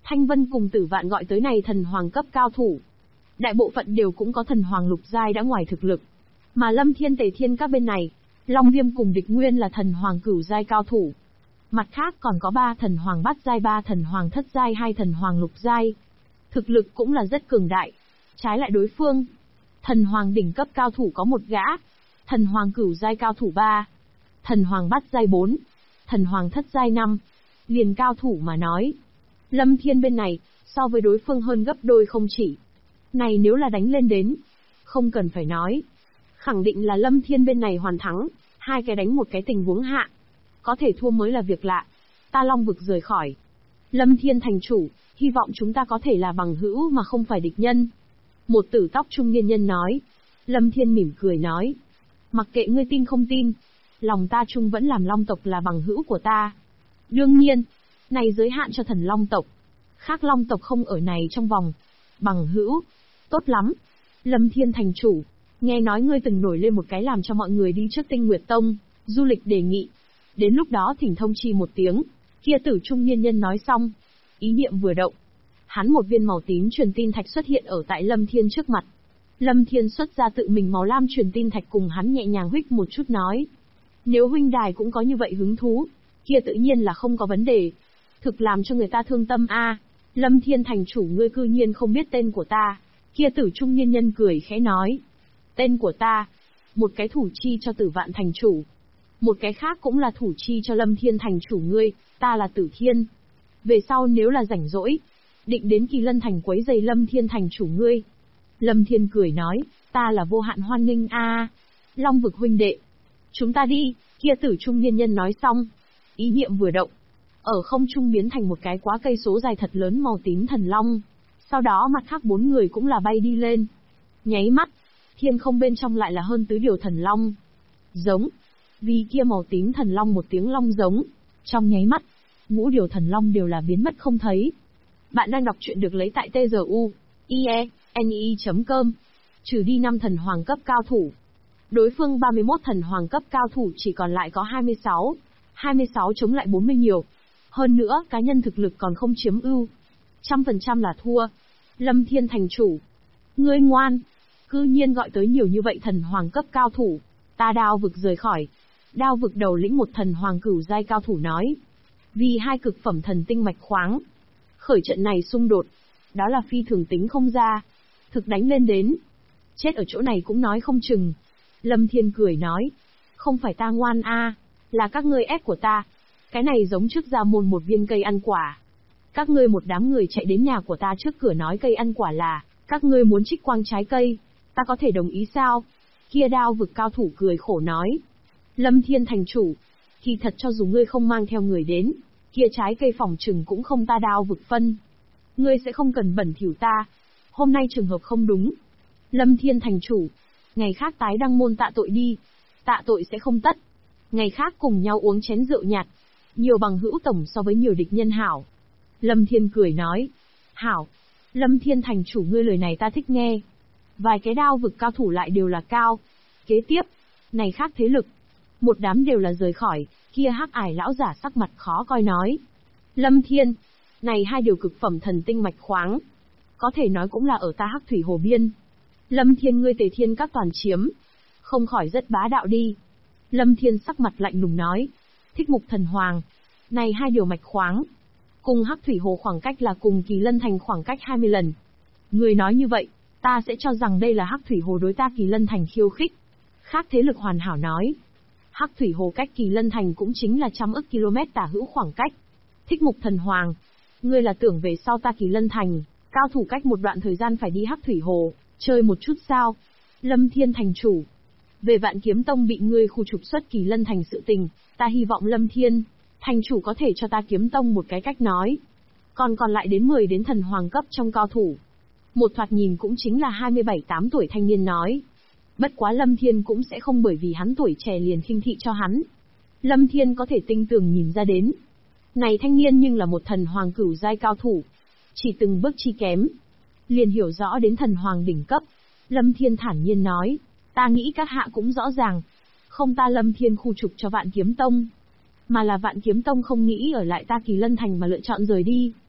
Thanh Vân cùng Tử Vạn gọi tới này thần hoàng cấp cao thủ. Đại bộ phận đều cũng có thần hoàng lục giai đã ngoài thực lực. Mà Lâm Thiên Tề Thiên các bên này, Long Viêm cùng Địch Nguyên là thần hoàng cửu giai cao thủ. Mặt khác còn có 3 thần hoàng bát giai, 3 thần hoàng thất giai, 2 thần hoàng lục giai. Thực lực cũng là rất cường đại. Trái lại đối phương, thần hoàng đỉnh cấp cao thủ có 1 gã, thần hoàng cửu giai cao thủ 3, thần hoàng bát giai 4, thần hoàng thất giai 5. Liền cao thủ mà nói, Lâm Thiên bên này, so với đối phương hơn gấp đôi không chỉ. Này nếu là đánh lên đến, không cần phải nói. Khẳng định là Lâm Thiên bên này hoàn thắng, 2 cái đánh 1 cái tình huống hạ. Có thể thua mới là việc lạ. Ta Long vực rời khỏi. Lâm Thiên thành chủ, hy vọng chúng ta có thể là bằng hữu mà không phải địch nhân. Một tử tóc trung niên nhân nói. Lâm Thiên mỉm cười nói. Mặc kệ ngươi tin không tin, lòng ta chung vẫn làm Long tộc là bằng hữu của ta. Đương nhiên, này giới hạn cho thần Long tộc. Khác Long tộc không ở này trong vòng. Bằng hữu. Tốt lắm. Lâm Thiên thành chủ, nghe nói ngươi từng nổi lên một cái làm cho mọi người đi trước Tinh Nguyệt Tông, du lịch đề nghị. Đến lúc đó thỉnh thông chi một tiếng. Kia tử trung niên nhân nói xong. Ý niệm vừa động. Hắn một viên màu tím truyền tin thạch xuất hiện ở tại Lâm Thiên trước mặt. Lâm Thiên xuất ra tự mình màu lam truyền tin thạch cùng hắn nhẹ nhàng huých một chút nói. Nếu huynh đài cũng có như vậy hứng thú, kia tự nhiên là không có vấn đề. Thực làm cho người ta thương tâm a. Lâm Thiên thành chủ ngươi cư nhiên không biết tên của ta. Kia tử trung niên nhân cười khẽ nói. Tên của ta, một cái thủ chi cho Tử Vạn thành chủ. Một cái khác cũng là thủ chi cho Lâm Thiên thành chủ ngươi, ta là Tử Thiên. Về sau nếu là rảnh rỗi, định đến Kỳ Lân thành quấy giày Lâm Thiên thành chủ ngươi. Lâm Thiên cười nói, ta là vô hạn hoan nghênh a. Long vực huynh đệ. Chúng ta đi, kia tử trung niên nhân nói xong. Ý niệm vừa động. Ở không trung biến thành một cái quá cây số dài thật lớn màu tím thần long. Sau đó mặt khác 4 người cũng là bay đi lên. Nháy mắt, thiên không bên trong lại là hơn tứ điều thần long. Giống. Vì kia màu tím thần long một tiếng long giống. Trong nháy mắt, ngũ điều thần long đều là biến mất không thấy. Bạn đang đọc truyện được lấy tại tzu.ie.ne.com. Trừ đi 5 thần hoàng cấp cao thủ. Đối phương 31 thần hoàng cấp cao thủ chỉ còn lại có 26. 26 chống lại 40 nhiều. Hơn nữa, cá nhân thực lực còn không chiếm ưu. 100% là thua. Lâm Thiên thành chủ. Ngươi ngoan. Cư nhiên gọi tới nhiều như vậy thần hoàng cấp cao thủ. Ta Đao vực rời khỏi. Đao vực đầu lĩnh một thần hoàng cửu giai cao thủ nói. Vì 2 cực phẩm thần tinh mạch khoáng. Khởi trận này xung đột. Đó là phi thường tính không ra. Thực đánh lên đến. Chết ở chỗ này cũng nói không chừng. Lâm Thiên cười nói. Không phải ta ngoan a, là các ngươi ép của ta. Cái này giống trước ra môn một viên cây ăn quả. Các ngươi một đám người chạy đến nhà của ta trước cửa nói cây ăn quả là, các ngươi muốn trích quang trái cây. Ta có thể đồng ý sao? Kia Đao vực cao thủ cười khổ nói. Lâm Thiên thành chủ. Thì thật cho dù ngươi không mang theo người đến, kia trái cây phỏng chừng cũng không ta Đao vực phân. Ngươi sẽ không cần bẩn thỉu ta. Hôm nay trường hợp không đúng. Lâm Thiên thành chủ. Ngày khác tái đăng môn tạ tội đi. Tạ tội sẽ không tất. Ngày khác cùng nhau uống chén rượu nhạt. Nhiều bằng hữu tổng so với nhiều địch nhân hảo. Lâm Thiên cười nói. Hảo. Lâm Thiên thành chủ ngươi lời này ta thích nghe. Vài cái Đao vực cao thủ lại đều là cao. Kế tiếp. Này khác thế lực. Một đám đều là rời khỏi. Kia hắc ải lão giả sắc mặt khó coi nói. Lâm Thiên. Này 2 điều cực phẩm thần tinh mạch khoáng. Có thể nói cũng là ở ta Hắc Thủy Hồ Biên. Lâm Thiên ngươi Tề Thiên các toàn chiếm. Không khỏi rất bá đạo đi. Lâm Thiên sắc mặt lạnh lùng nói. Thích Mục Thần Hoàng. Này 2 điều mạch khoáng. Cùng Hắc Thủy Hồ khoảng cách là cùng Kỳ Lân Thành khoảng cách 20 lần. Người nói như vậy, ta sẽ cho rằng đây là Hắc Thủy Hồ đối ta Kỳ Lân Thành khiêu khích. Khác thế lực hoàn hảo nói. Hắc Thủy Hồ cách Kỳ Lân Thành cũng chính là 100 ức km tả hữu khoảng cách. Thích Mục Thần Hoàng. Ngươi là tưởng về sau ta Kỳ Lân Thành, cao thủ cách một đoạn thời gian phải đi Hắc Thủy Hồ, chơi một chút sao? Lâm Thiên thành chủ. Về Vạn Kiếm Tông bị ngươi khu trục xuất Kỳ Lân Thành sự tình, ta hy vọng Lâm Thiên thành chủ có thể cho ta Kiếm Tông một cái cách nói. Còn lại đến 10 đến thần hoàng cấp trong cao thủ. Một thoạt nhìn cũng chính là 27-8 tuổi thanh niên nói. Bất quá Lâm Thiên cũng sẽ không bởi vì hắn tuổi trẻ liền khinh thị cho hắn. Lâm Thiên có thể tinh tường nhìn ra đến. Này thanh niên nhưng là một thần hoàng cửu giai cao thủ. Chỉ từng bước chi kém. Liền hiểu rõ đến thần hoàng đỉnh cấp. Lâm Thiên thản nhiên nói. Ta nghĩ các hạ cũng rõ ràng. Không ta Lâm Thiên khu trục cho Vạn Kiếm Tông. Mà là Vạn Kiếm Tông không nghĩ ở lại ta Kỳ Lân Thành mà lựa chọn rời đi.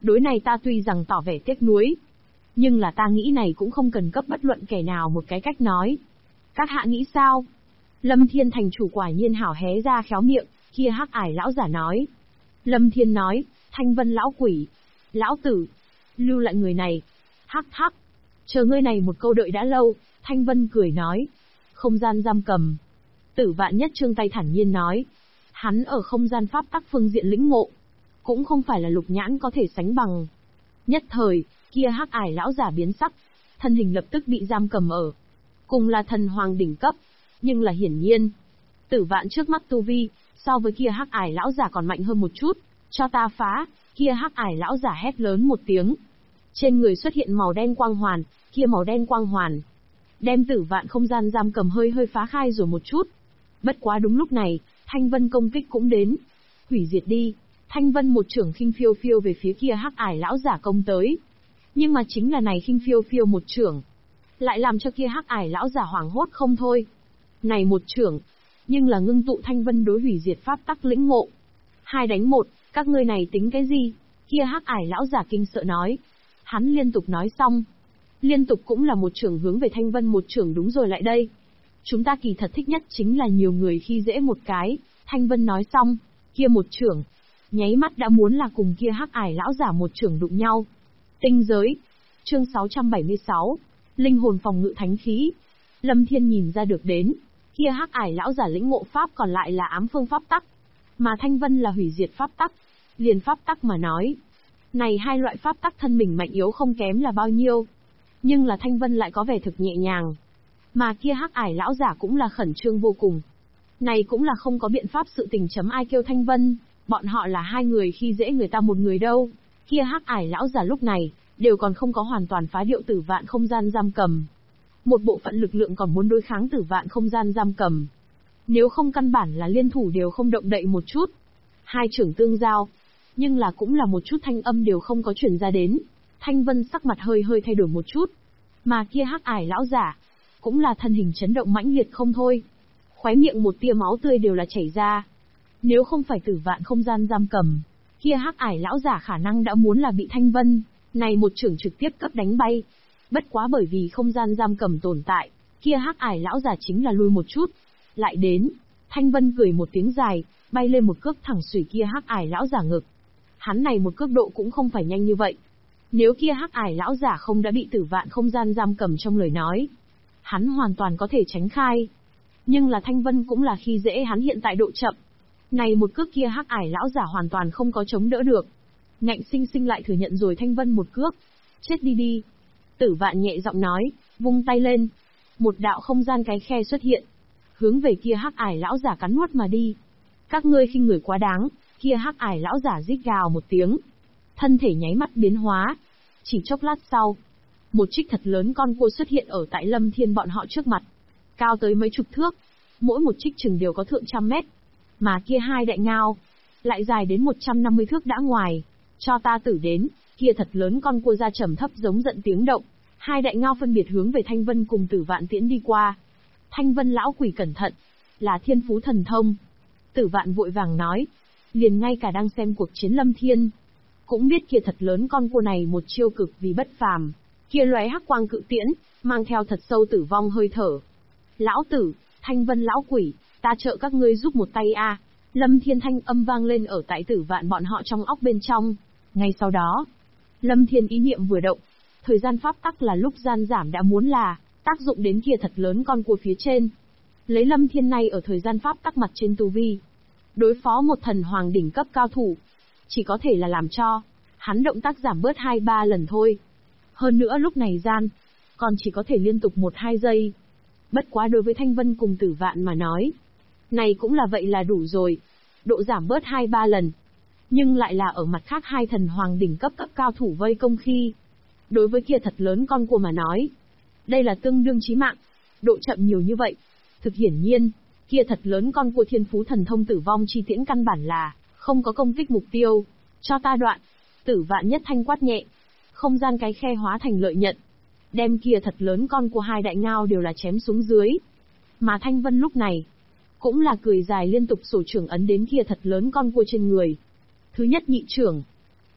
Đối này ta tuy rằng tỏ vẻ tiếc nuối, nhưng là ta nghĩ này cũng không cần cấp bất luận kẻ nào một cái cách nói. Các hạ nghĩ sao? Lâm Thiên thành chủ quả nhiên hảo hé ra khéo miệng, kia hắc ải lão giả nói. Lâm Thiên nói, Thanh Vân lão quỷ, lão tử, lưu lại người này. Hắc hắc, chờ ngươi này một câu đợi đã lâu, Thanh Vân cười nói. Không gian giam cầm. Tử Vạn Nhất trương tay thản nhiên nói. Hắn ở không gian pháp tắc phương diện lĩnh ngộ, cũng không phải là Lục Nhãn có thể sánh bằng. Nhất thời, kia hắc ải lão giả biến sắc, thân hình lập tức bị giam cầm ở. Cùng là thần hoàng đỉnh cấp, nhưng là hiển nhiên, Tử Vạn trước mắt tu vi, so với kia hắc ải lão giả còn mạnh hơn một chút. Cho ta phá, kia hắc ải lão giả hét lớn một tiếng. Trên người xuất hiện màu đen quang hoàn, kia màu đen quang hoàn đem Tử Vạn không gian giam cầm hơi phá khai rồi một chút. Bất quá đúng lúc này, Thanh Vân công kích cũng đến. Hủy diệt đi. Thanh Vân một trưởng khinh phiêu phiêu về phía kia hắc ải lão giả công tới. Nhưng mà chính là này khinh phiêu phiêu một trưởng, lại làm cho kia hắc ải lão giả hoảng hốt không thôi. Này một trưởng, nhưng là ngưng tụ Thanh Vân đối hủy diệt pháp tắc lĩnh ngộ. 2 đánh 1, các ngươi này tính cái gì? Kia hắc ải lão giả kinh sợ nói. Hắn liên tục nói xong, liên tục cũng là một trưởng hướng về Thanh Vân một trưởng đúng rồi lại đây. Chúng ta kỳ thật thích nhất chính là nhiều người khi dễ một cái. Thanh Vân nói xong, kia một trưởng, nháy mắt đã muốn là cùng kia hắc ải lão giả một trưởng đụng nhau. Tinh giới. Chương 676. Linh hồn phòng ngự thánh khí. Lâm Thiên nhìn ra được đến, kia hắc ải lão giả lĩnh ngộ pháp còn lại là ám phương pháp tắc, mà Thanh Vân là hủy diệt pháp tắc. Liền pháp tắc mà nói, này hai loại pháp tắc thân mình mạnh yếu không kém là bao nhiêu, nhưng là Thanh Vân lại có vẻ thực nhẹ nhàng, mà kia hắc ải lão giả cũng là khẩn trương vô cùng. Này cũng là không có biện pháp, sự tình chấm ai kêu Thanh Vân, bọn họ là 2 người khi dễ người ta một người đâu. Kia hắc ải lão giả lúc này đều còn không có hoàn toàn phá điệu Tử Vạn không gian giam cầm, một bộ phận lực lượng còn muốn đối kháng Tử Vạn không gian giam cầm. Nếu không căn bản là liên thủ đều không động đậy một chút. 2 trưởng tương giao, nhưng là cũng là một chút thanh âm đều không có truyền ra đến. Thanh Vân sắc mặt hơi thay đổi một chút, mà kia hắc ải lão giả cũng là thân hình chấn động mãnh liệt không thôi. Khóe miệng một tia máu tươi đều là chảy ra. Nếu không phải Tử Vạn không gian giam cầm, kia hắc ải lão giả khả năng đã muốn là bị Thanh Vân này một trưởng trực tiếp cấp đánh bay. Bất quá bởi vì không gian giam cầm tồn tại, kia hắc ải lão giả chính là lui một chút. Lại đến, Thanh Vân cười một tiếng dài, bay lên một cước thẳng xủy kia hắc ải lão giả ngực. Hắn này một cước độ cũng không phải nhanh như vậy. Nếu kia hắc ải lão giả không đã bị Tử Vạn không gian giam cầm trong lời nói, hắn hoàn toàn có thể tránh khai. Nhưng là Thanh Vân cũng là khi dễ hắn hiện tại độ chậm. Này một cước kia hắc ải lão giả hoàn toàn không có chống đỡ được. Ngạnh sinh sinh lại thừa nhận rồi Thanh Vân một cước. Chết đi đi. Tử Vạn nhẹ giọng nói, vung tay lên. Một đạo không gian cái khe xuất hiện, hướng về kia hắc ải lão giả cắn nuốt mà đi. Các ngươi khinh người quá đáng. Kia hắc ải lão giả rít gào một tiếng, thân thể nháy mắt biến hóa. Chỉ chốc lát sau, một trích thật lớn con cua xuất hiện ở tại Lâm Thiên bọn họ trước mặt, cao tới mấy chục thước, mỗi một trích chừng đều có thượng trăm mét. Mà kia 2 đại ngao lại dài đến 150 thước đã ngoài. Cho ta tử đến. Kia thật lớn con cua ra trầm thấp giống giận tiếng động. 2 đại ngao phân biệt hướng về Thanh Vân cùng Tử Vạn tiễn đi qua. Thanh Vân lão quỷ cẩn thận, là thiên phú thần thông. Tử Vạn vội vàng nói, liền ngay cả đang xem cuộc chiến Lâm Thiên cũng biết kia thật lớn con cua này một chiêu cực vì bất phàm. Kia lóe hắc quang cự tiễn, mang theo thật sâu tử vong hơi thở. Lão tử, Thanh Vân lão quỷ, ta trợ các ngươi giúp một tay a. Lâm Thiên thanh âm vang lên ở tại Tử Vạn bọn họ trong óc bên trong. Ngay sau đó, Lâm Thiên ý niệm vừa động, thời gian pháp tắc là lúc gian giảm đã muốn là tác dụng đến kia thật lớn con cua phía trên. Lấy Lâm Thiên này ở thời gian pháp tắc mặt trên tu vi, đối phó một thần hoàng đỉnh cấp cao thủ, chỉ có thể là làm cho hắn động tác giảm bớt 2-3 lần thôi. Hơn nữa lúc này gian còn chỉ có thể liên tục 1-2 giây. Bất quá đối với Thanh Vân cùng Tử Vạn mà nói, này cũng là vậy là đủ rồi. Độ giảm bớt 2-3 lần, nhưng lại là ở mặt khác 2 thần hoàng đỉnh cấp cao thủ vây công khi. Đối với kia thật lớn con cua mà nói, đây là tương đương chí mạng. Độ chậm nhiều như vậy, thực hiển nhiên, kia thật lớn con cua thiên phú thần thông tử vong chi tiễn căn bản là không có công kích mục tiêu. Cho ta đoạn. Tử Vạn nhất thanh quát nhẹ, không gian cái khe hóa thành lợi nhận, đem kia thật lớn con của 2 đại ngao đều là chém xuống dưới. Mà Thanh Vân lúc này cũng là cười dài liên tục sổ trưởng ấn đến kia thật lớn con cua trên người. Thứ nhất nhị trưởng,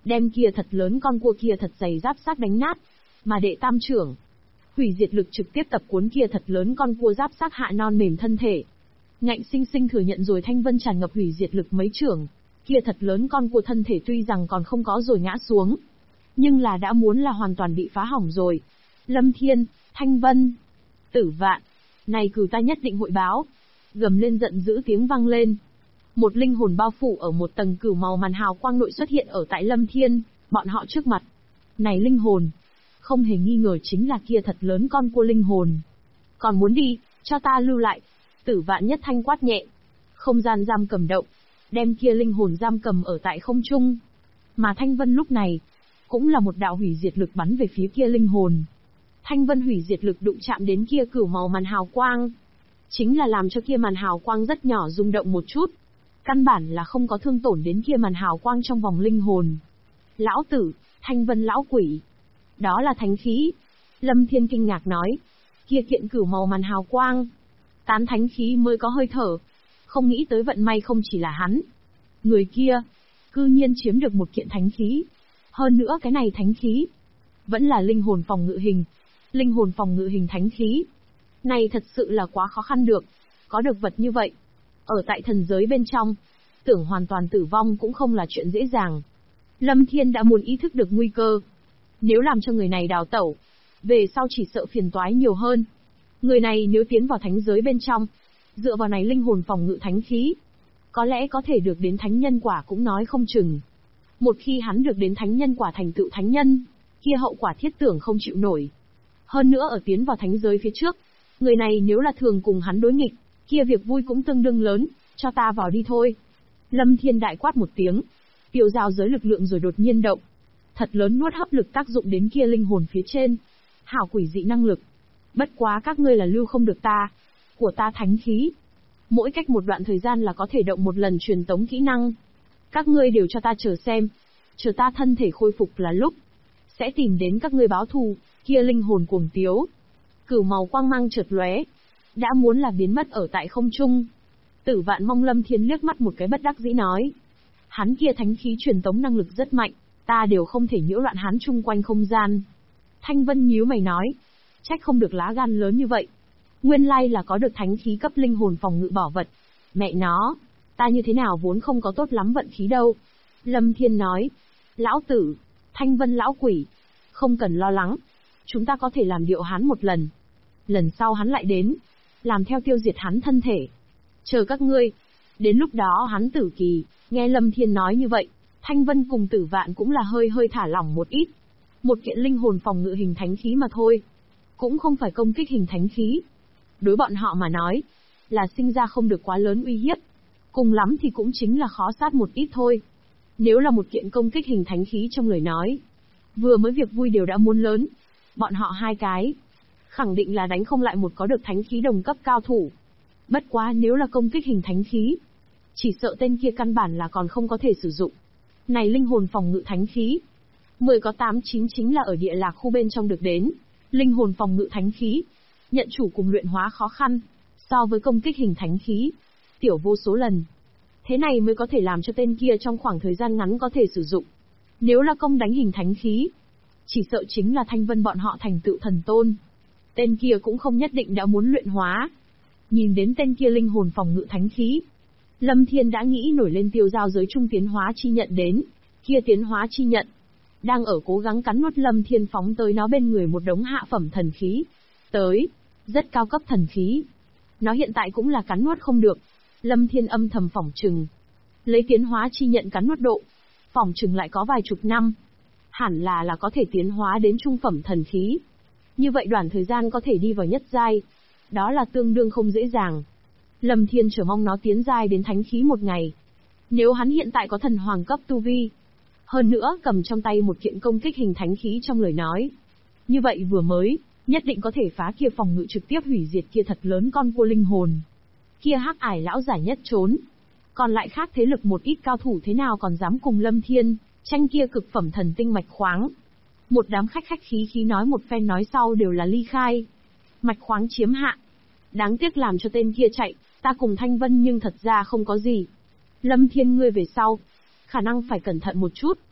đem kia thật lớn con cua kia thật dày giáp xác đánh nát. Mà đệ tam trưởng, hủy diệt lực trực tiếp tập cuốn kia thật lớn con cua giáp xác hạ non mềm thân thể. Ngạnh sinh sinh thừa nhận rồi Thanh Vân tràn ngập hủy diệt lực mấy trưởng, kia thật lớn con cua thân thể tuy rằng còn không có rồi ngã xuống, nhưng là đã muốn là hoàn toàn bị phá hỏng rồi. Lâm Thiên, Thanh Vân, Tử Vạn, này cửu ta nhất định hội báo. Gầm lên giận dữ tiếng vang lên. Một linh hồn bao phủ ở một tầng cửu màu màn hào quang nội xuất hiện ở tại Lâm Thiên, bọn họ trước mặt. Này linh hồn, không hề nghi ngờ chính là kia thật lớn con cua linh hồn. Còn muốn đi, cho ta lưu lại. Tử Vạn nhất thanh quát nhẹ. Không gian giam cầm động, đem kia linh hồn giam cầm ở tại không trung. Mà Thanh Vân lúc này, cũng là một đạo hủy diệt lực bắn về phía kia linh hồn. Thanh Vân hủy diệt lực đụng chạm đến kia cửu màu màn hào quang, chính là làm cho kia màn hào quang rất nhỏ rung động một chút. Căn bản là không có thương tổn đến kia màn hào quang trong vòng linh hồn. Lão tử, Thanh Vân lão quỷ. Đó là thánh khí. Lâm Thiên kinh ngạc nói. Kia kiện cửu màu màn hào quang. Tán thánh khí mới có hơi thở. Không nghĩ tới vận may không chỉ là hắn. Người kia, cư nhiên chiếm được một kiện thánh khí. Hơn nữa cái này thánh khí, vẫn là linh hồn phòng ngự hình. Linh hồn phòng ngự hình thánh khí. Này thật sự là quá khó khăn được. Có được vật như vậy, ở tại thần giới bên trong, tưởng hoàn toàn tử vong cũng không là chuyện dễ dàng. Lâm Thiên đã muốn ý thức được nguy cơ. Nếu làm cho người này đào tẩu, về sau chỉ sợ phiền toái nhiều hơn. Người này nếu tiến vào thánh giới bên trong, dựa vào này linh hồn phòng ngự thánh khí, có lẽ có thể được đến thánh nhân quả cũng nói không chừng. Một khi hắn được đến thánh nhân quả thành tựu thánh nhân, kia hậu quả thiết tưởng không chịu nổi. Hơn nữa ở tiến vào thánh giới phía trước, người này nếu là thường cùng hắn đối nghịch, kia việc vui cũng tương đương lớn, cho ta vào đi thôi. Lâm Thiên đại quát một tiếng, tiêu giao giới lực lượng rồi đột nhiên động. Thật lớn nuốt hấp lực tác dụng đến kia linh hồn phía trên. Hảo quỷ dị năng lực. Bất quá các ngươi là lưu không được ta. Của ta thánh khí. Mỗi cách một đoạn thời gian là có thể động một lần truyền tống kỹ năng. Các ngươi đều cho ta chờ xem. Chờ ta thân thể khôi phục là lúc. Sẽ tìm đến các ngươi báo thù. Kia linh hồn cuồng tiếu. Cửu màu quang mang chợt lóe. Đã muốn là biến mất ở tại không trung. Tử Vạn mong Lâm Thiên liếc mắt một cái bất đắc dĩ nói. Hắn kia thánh khí truyền tống năng lực rất mạnh. Ta đều không thể nhiễu loạn hắn chung quanh không gian. Thanh Vân nhíu mày nói. Trách không được lá gan lớn như vậy. Nguyên lai là có được thánh khí cấp linh hồn phòng ngự bảo vật. Mẹ nó, ta như thế nào vốn không có tốt lắm vận khí đâu. Lâm Thiên nói. Lão tử, Thanh Vân lão quỷ. Không cần lo lắng. Chúng ta có thể làm điệu hắn một lần. Lần sau hắn lại đến. Làm theo tiêu diệt hắn thân thể. Chờ các ngươi. Đến lúc đó hắn tử kỳ. Nghe Lâm Thiên nói như vậy, Thanh Vân cùng Tử Vạn cũng là hơi thả lỏng một ít. Một kiện linh hồn phòng ngự hình thánh khí mà thôi. Cũng không phải công kích hình thánh khí. Đối bọn họ mà nói, là sinh ra không được quá lớn uy hiếp. Cùng lắm thì cũng chính là khó sát một ít thôi. Nếu là một kiện công kích hình thánh khí trong lời nói, vừa mới việc vui đều đã muốn lớn. Bọn họ hai cái, khẳng định là đánh không lại một có được thánh khí đồng cấp cao thủ. Bất quá nếu là công kích hình thánh khí, chỉ sợ tên kia căn bản là còn không có thể sử dụng. Này linh hồn phòng ngự thánh khí, 10 có 8 9 chính là ở địa lạc khu bên trong được đến. Linh hồn phòng ngự thánh khí, nhận chủ cùng luyện hóa khó khăn, so với công kích hình thánh khí, tiểu vô số lần. Thế này mới có thể làm cho tên kia trong khoảng thời gian ngắn có thể sử dụng. Nếu là công đánh hình thánh khí, chỉ sợ chính là Thanh Vân bọn họ thành tựu thần tôn. Tên kia cũng không nhất định đã muốn luyện hóa. Nhìn đến tên kia linh hồn phòng ngự thánh khí, Lâm Thiên đã nghĩ nổi lên tiêu giao giới trung tiến hóa chi nhận đến. Kia tiến hóa chi nhận đang ở cố gắng cắn nuốt Lâm Thiên phóng tới nó bên người một đống hạ phẩm thần khí. Tới, rất cao cấp thần khí. Nó hiện tại cũng là cắn nuốt không được. Lâm Thiên âm thầm phỏng chừng. Lấy tiến hóa chi nhận cắn nuốt độ, phỏng chừng lại có vài chục năm. Hẳn là có thể tiến hóa đến trung phẩm thần khí. Như vậy đoạn thời gian có thể đi vào nhất giai. Đó là tương đương không dễ dàng. Lâm Thiên chờ mong nó tiến giai đến thánh khí một ngày. Nếu hắn hiện tại có thần hoàng cấp tu vi, hơn nữa cầm trong tay một kiện công kích hình thánh khí trong lời nói, như vậy vừa mới, nhất định có thể phá kia phòng ngự trực tiếp hủy diệt kia thật lớn con cua linh hồn. Kia hắc ải lão giả nhất trốn. Còn lại khác thế lực một ít cao thủ thế nào còn dám cùng Lâm Thiên tranh kia cực phẩm thần tinh mạch khoáng. Một đám khách khí nói một phen nói sau đều là ly khai. Mạch khoáng chiếm hạ. Đáng tiếc làm cho tên kia chạy, ta cùng Thanh Vân nhưng thật ra không có gì. Lâm Thiên ngươi về sau, khả năng phải cẩn thận một chút.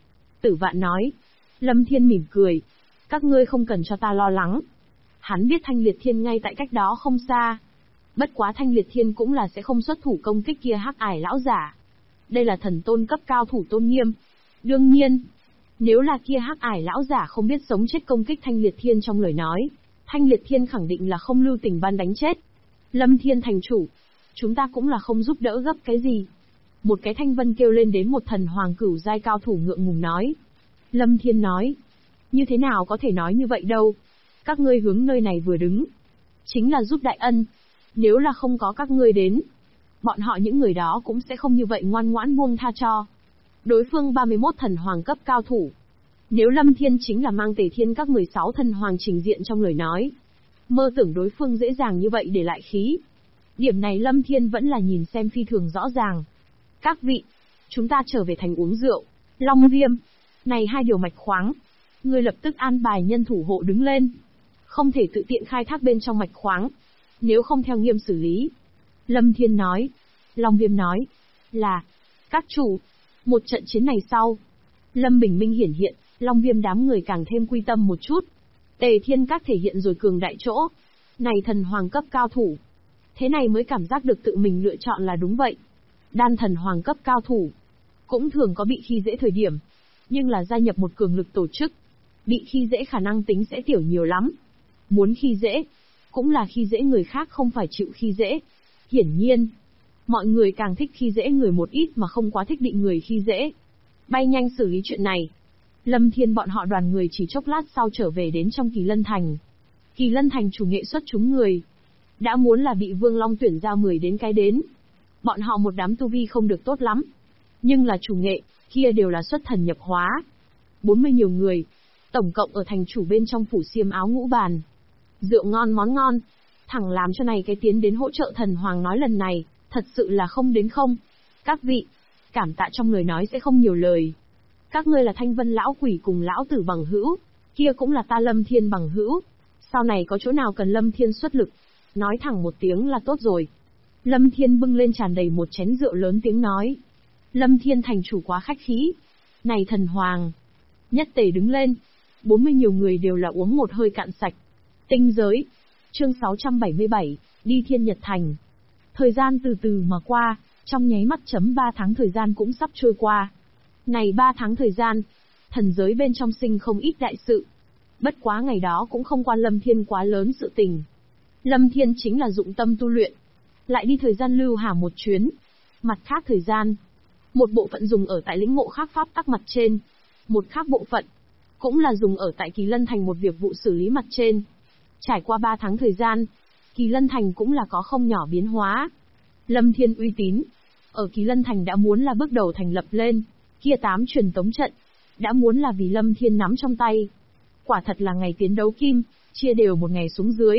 Tử Vạn nói. Lâm Thiên mỉm cười. Các ngươi không cần cho ta lo lắng. Hắn biết Thanh Liệt Thiên ngay tại cách đó không xa. Bất quá Thanh Liệt Thiên cũng là sẽ không xuất thủ công kích kia Hắc Ải lão giả. Đây là thần tôn cấp cao thủ tôn nghiêm. Đương nhiên, nếu là kia Hắc Ải lão giả không biết sống chết công kích Thanh Liệt Thiên trong lời nói, Thanh Liệt Thiên khẳng định là không lưu tình ban đánh chết. Lâm Thiên thành chủ, chúng ta cũng là không giúp đỡ gấp cái gì. Một cái thanh vân kêu lên đến một thần hoàng cửu giai cao thủ ngượng ngùng nói. Lâm Thiên nói, như thế nào có thể nói như vậy đâu. Các ngươi hướng nơi này vừa đứng, chính là giúp đại ân. Nếu là không có các ngươi đến, bọn họ những người đó cũng sẽ không như vậy ngoan ngoãn buông tha cho. Đối phương 31 thần hoàng cấp cao thủ. Nếu Lâm Thiên chính là mang Tề Thiên các 16 thần hoàng trình diện trong lời nói, mơ tưởng đối phương dễ dàng như vậy để lại khí. Điểm này Lâm Thiên vẫn là nhìn xem phi thường rõ ràng. Các vị, chúng ta trở về thành uống rượu. Long Viêm, này hai điều mạch khoáng, ngươi lập tức an bài nhân thủ hộ đứng lên. Không thể tự tiện khai thác bên trong mạch khoáng, nếu không theo nghiêm xử lý. Lâm Thiên nói. Long Viêm nói, là, các chủ. Một trận chiến này sau, Lâm Bình Minh hiển hiện, Long Viêm đám người càng thêm quy tâm một chút. Tề Thiên các thể hiện rồi cường đại chỗ. Này thần hoàng cấp cao thủ. Thế này mới cảm giác được tự mình lựa chọn là đúng vậy. Đan thần hoàng cấp cao thủ cũng thường có bị khi dễ thời điểm, nhưng là gia nhập một cường lực tổ chức, bị khi dễ khả năng tính sẽ tiểu nhiều lắm. Muốn khi dễ, cũng là khi dễ người khác không phải chịu khi dễ. Hiển nhiên, mọi người càng thích khi dễ người một ít mà không quá thích bị người khi dễ. Bay nhanh xử lý chuyện này. Lâm Thiên bọn họ đoàn người chỉ chốc lát sau trở về đến trong Kỳ Lân Thành. Kỳ Lân Thành chủ nghệ xuất chúng người, đã muốn là bị Vương Long tuyển ra 10 đến cái đến. Bọn họ một đám tu vi không được tốt lắm, nhưng là chủ nghệ, kia đều là xuất thần nhập hóa. 40 nhiều người, tổng cộng ở thành chủ bên trong phủ xiêm áo ngũ bàn. Rượu ngon món ngon, thẳng làm cho này cái tiến đến hỗ trợ thần hoàng nói lần này, thật sự là không đến không. Các vị, cảm tạ trong lời nói sẽ không nhiều lời. Các ngươi là Thanh Vân lão quỷ cùng lão tử bằng hữu, kia cũng là ta Lâm Thiên bằng hữu. Sau này có chỗ nào cần Lâm Thiên xuất lực, nói thẳng một tiếng là tốt rồi. Lâm Thiên bưng lên tràn đầy một chén rượu lớn tiếng nói. Lâm Thiên thành chủ quá khách khí. Này thần hoàng. Nhất tề đứng lên. 40 nhiều người đều là uống một hơi cạn sạch. Tinh giới. Chương 677, đi Thiên Nhật Thành. Thời gian từ từ mà qua, trong nháy mắt chấm 3 tháng thời gian cũng sắp trôi qua. Này 3 tháng thời gian, thần giới bên trong sinh không ít đại sự. Bất quá ngày đó cũng không quan Lâm Thiên quá lớn sự tình. Lâm Thiên chính là dụng tâm tu luyện, lại đi thời gian lưu hà một chuyến. Mặt khác thời gian, một bộ phận dùng ở tại lĩnh ngộ khác pháp tắc mặt trên, một khác bộ phận cũng là dùng ở tại Kỳ Lân Thành một việc vụ xử lý mặt trên. Trải qua 3 tháng thời gian, Kỳ Lân Thành cũng là có không nhỏ biến hóa. Lâm Thiên uy tín ở Kỳ Lân Thành đã muốn là bước đầu thành lập lên, kia 8 truyền tống trận đã muốn là vì Lâm Thiên nắm trong tay. Quả thật là ngày tiến đấu kim, chia đều một ngày xuống dưới.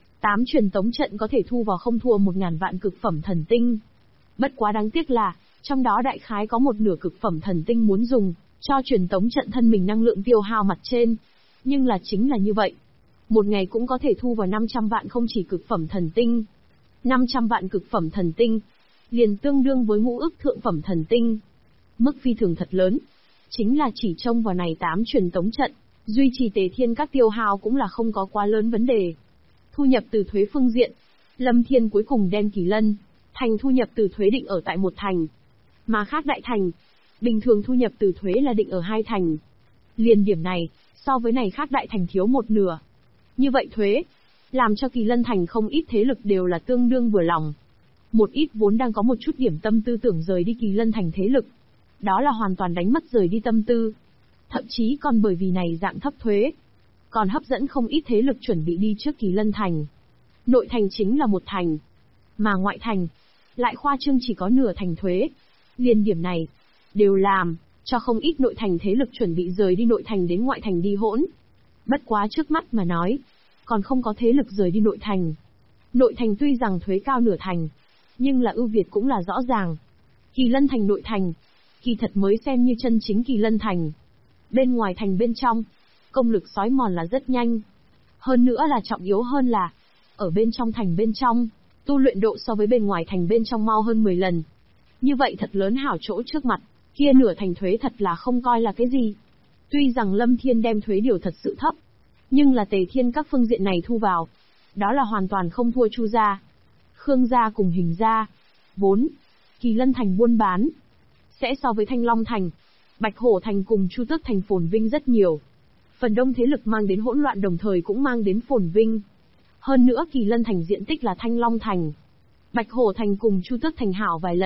8 truyền tống trận có thể thu vào không thua 1000 vạn cực phẩm thần tinh. Bất quá đáng tiếc là, trong đó đại khái có một nửa cực phẩm thần tinh muốn dùng cho truyền tống trận thân mình năng lượng tiêu hao mặt trên. Nhưng là chính là như vậy, một ngày cũng có thể thu vào 500 vạn không chỉ cực phẩm thần tinh. 500 vạn cực phẩm thần tinh, liền tương đương với ngũ ức thượng phẩm thần tinh. Mức phi thường thật lớn, chính là chỉ trông vào này 8 truyền tống trận, duy trì Tề Thiên các tiêu hao cũng là không có quá lớn vấn đề. Thu nhập từ thuế phương diện, Lâm Thiên cuối cùng đem Kỳ Lân Thành thu nhập từ thuế định ở tại một thành, mà khác đại thành, bình thường thu nhập từ thuế là định ở 2 thành. Liền điểm này, so với này khác đại thành thiếu một nửa. Như vậy thuế, làm cho Kỳ Lân Thành không ít thế lực đều là tương đương vừa lòng. Một ít vốn đang có một chút điểm tâm tư tưởng rời đi Kỳ Lân Thành thế lực, đó là hoàn toàn đánh mất rời đi tâm tư. Thậm chí còn bởi vì này dạng thấp thuế, còn hấp dẫn không ít thế lực chuẩn bị đi trước Kỳ Lân Thành. Nội thành chính là một thành, mà ngoại thành lại khoa trương chỉ có nửa thành thuế. Liên điểm này đều làm cho không ít nội thành thế lực chuẩn bị rời đi nội thành đến ngoại thành đi hỗn. Bất quá trước mắt mà nói, còn không có thế lực rời đi nội thành. Nội thành tuy rằng thuế cao nửa thành, nhưng là ưu việt cũng là rõ ràng. Kỳ Lân Thành nội thành, kỳ thật mới xem như chân chính Kỳ Lân Thành. Bên ngoài thành bên trong, công lực xói mòn là rất nhanh. Hơn nữa là trọng yếu hơn là, ở bên trong thành bên trong, tu luyện độ so với bên ngoài thành bên trong mau hơn 10 lần. Như vậy thật lớn hảo chỗ trước mặt, kia nửa thành thuế thật là không coi là cái gì. Tuy rằng Lâm Thiên đem thuế điều thật sự thấp, nhưng là Tề Thiên các phương diện này thu vào, đó là hoàn toàn không thua Chu gia, Khương gia cùng Hình gia. Vốn, Kỳ Lân thành buôn bán sẽ so với Thanh Long thành, Bạch Hổ thành cùng Chu Tước thành phồn vinh rất nhiều. Phần đông thế lực mang đến hỗn loạn đồng thời cũng mang đến phồn vinh. Hơn nữa Kỳ Lân thành diện tích là Thanh Long thành, Bạch Hổ thành cùng Chu Tước thành hảo vài lần.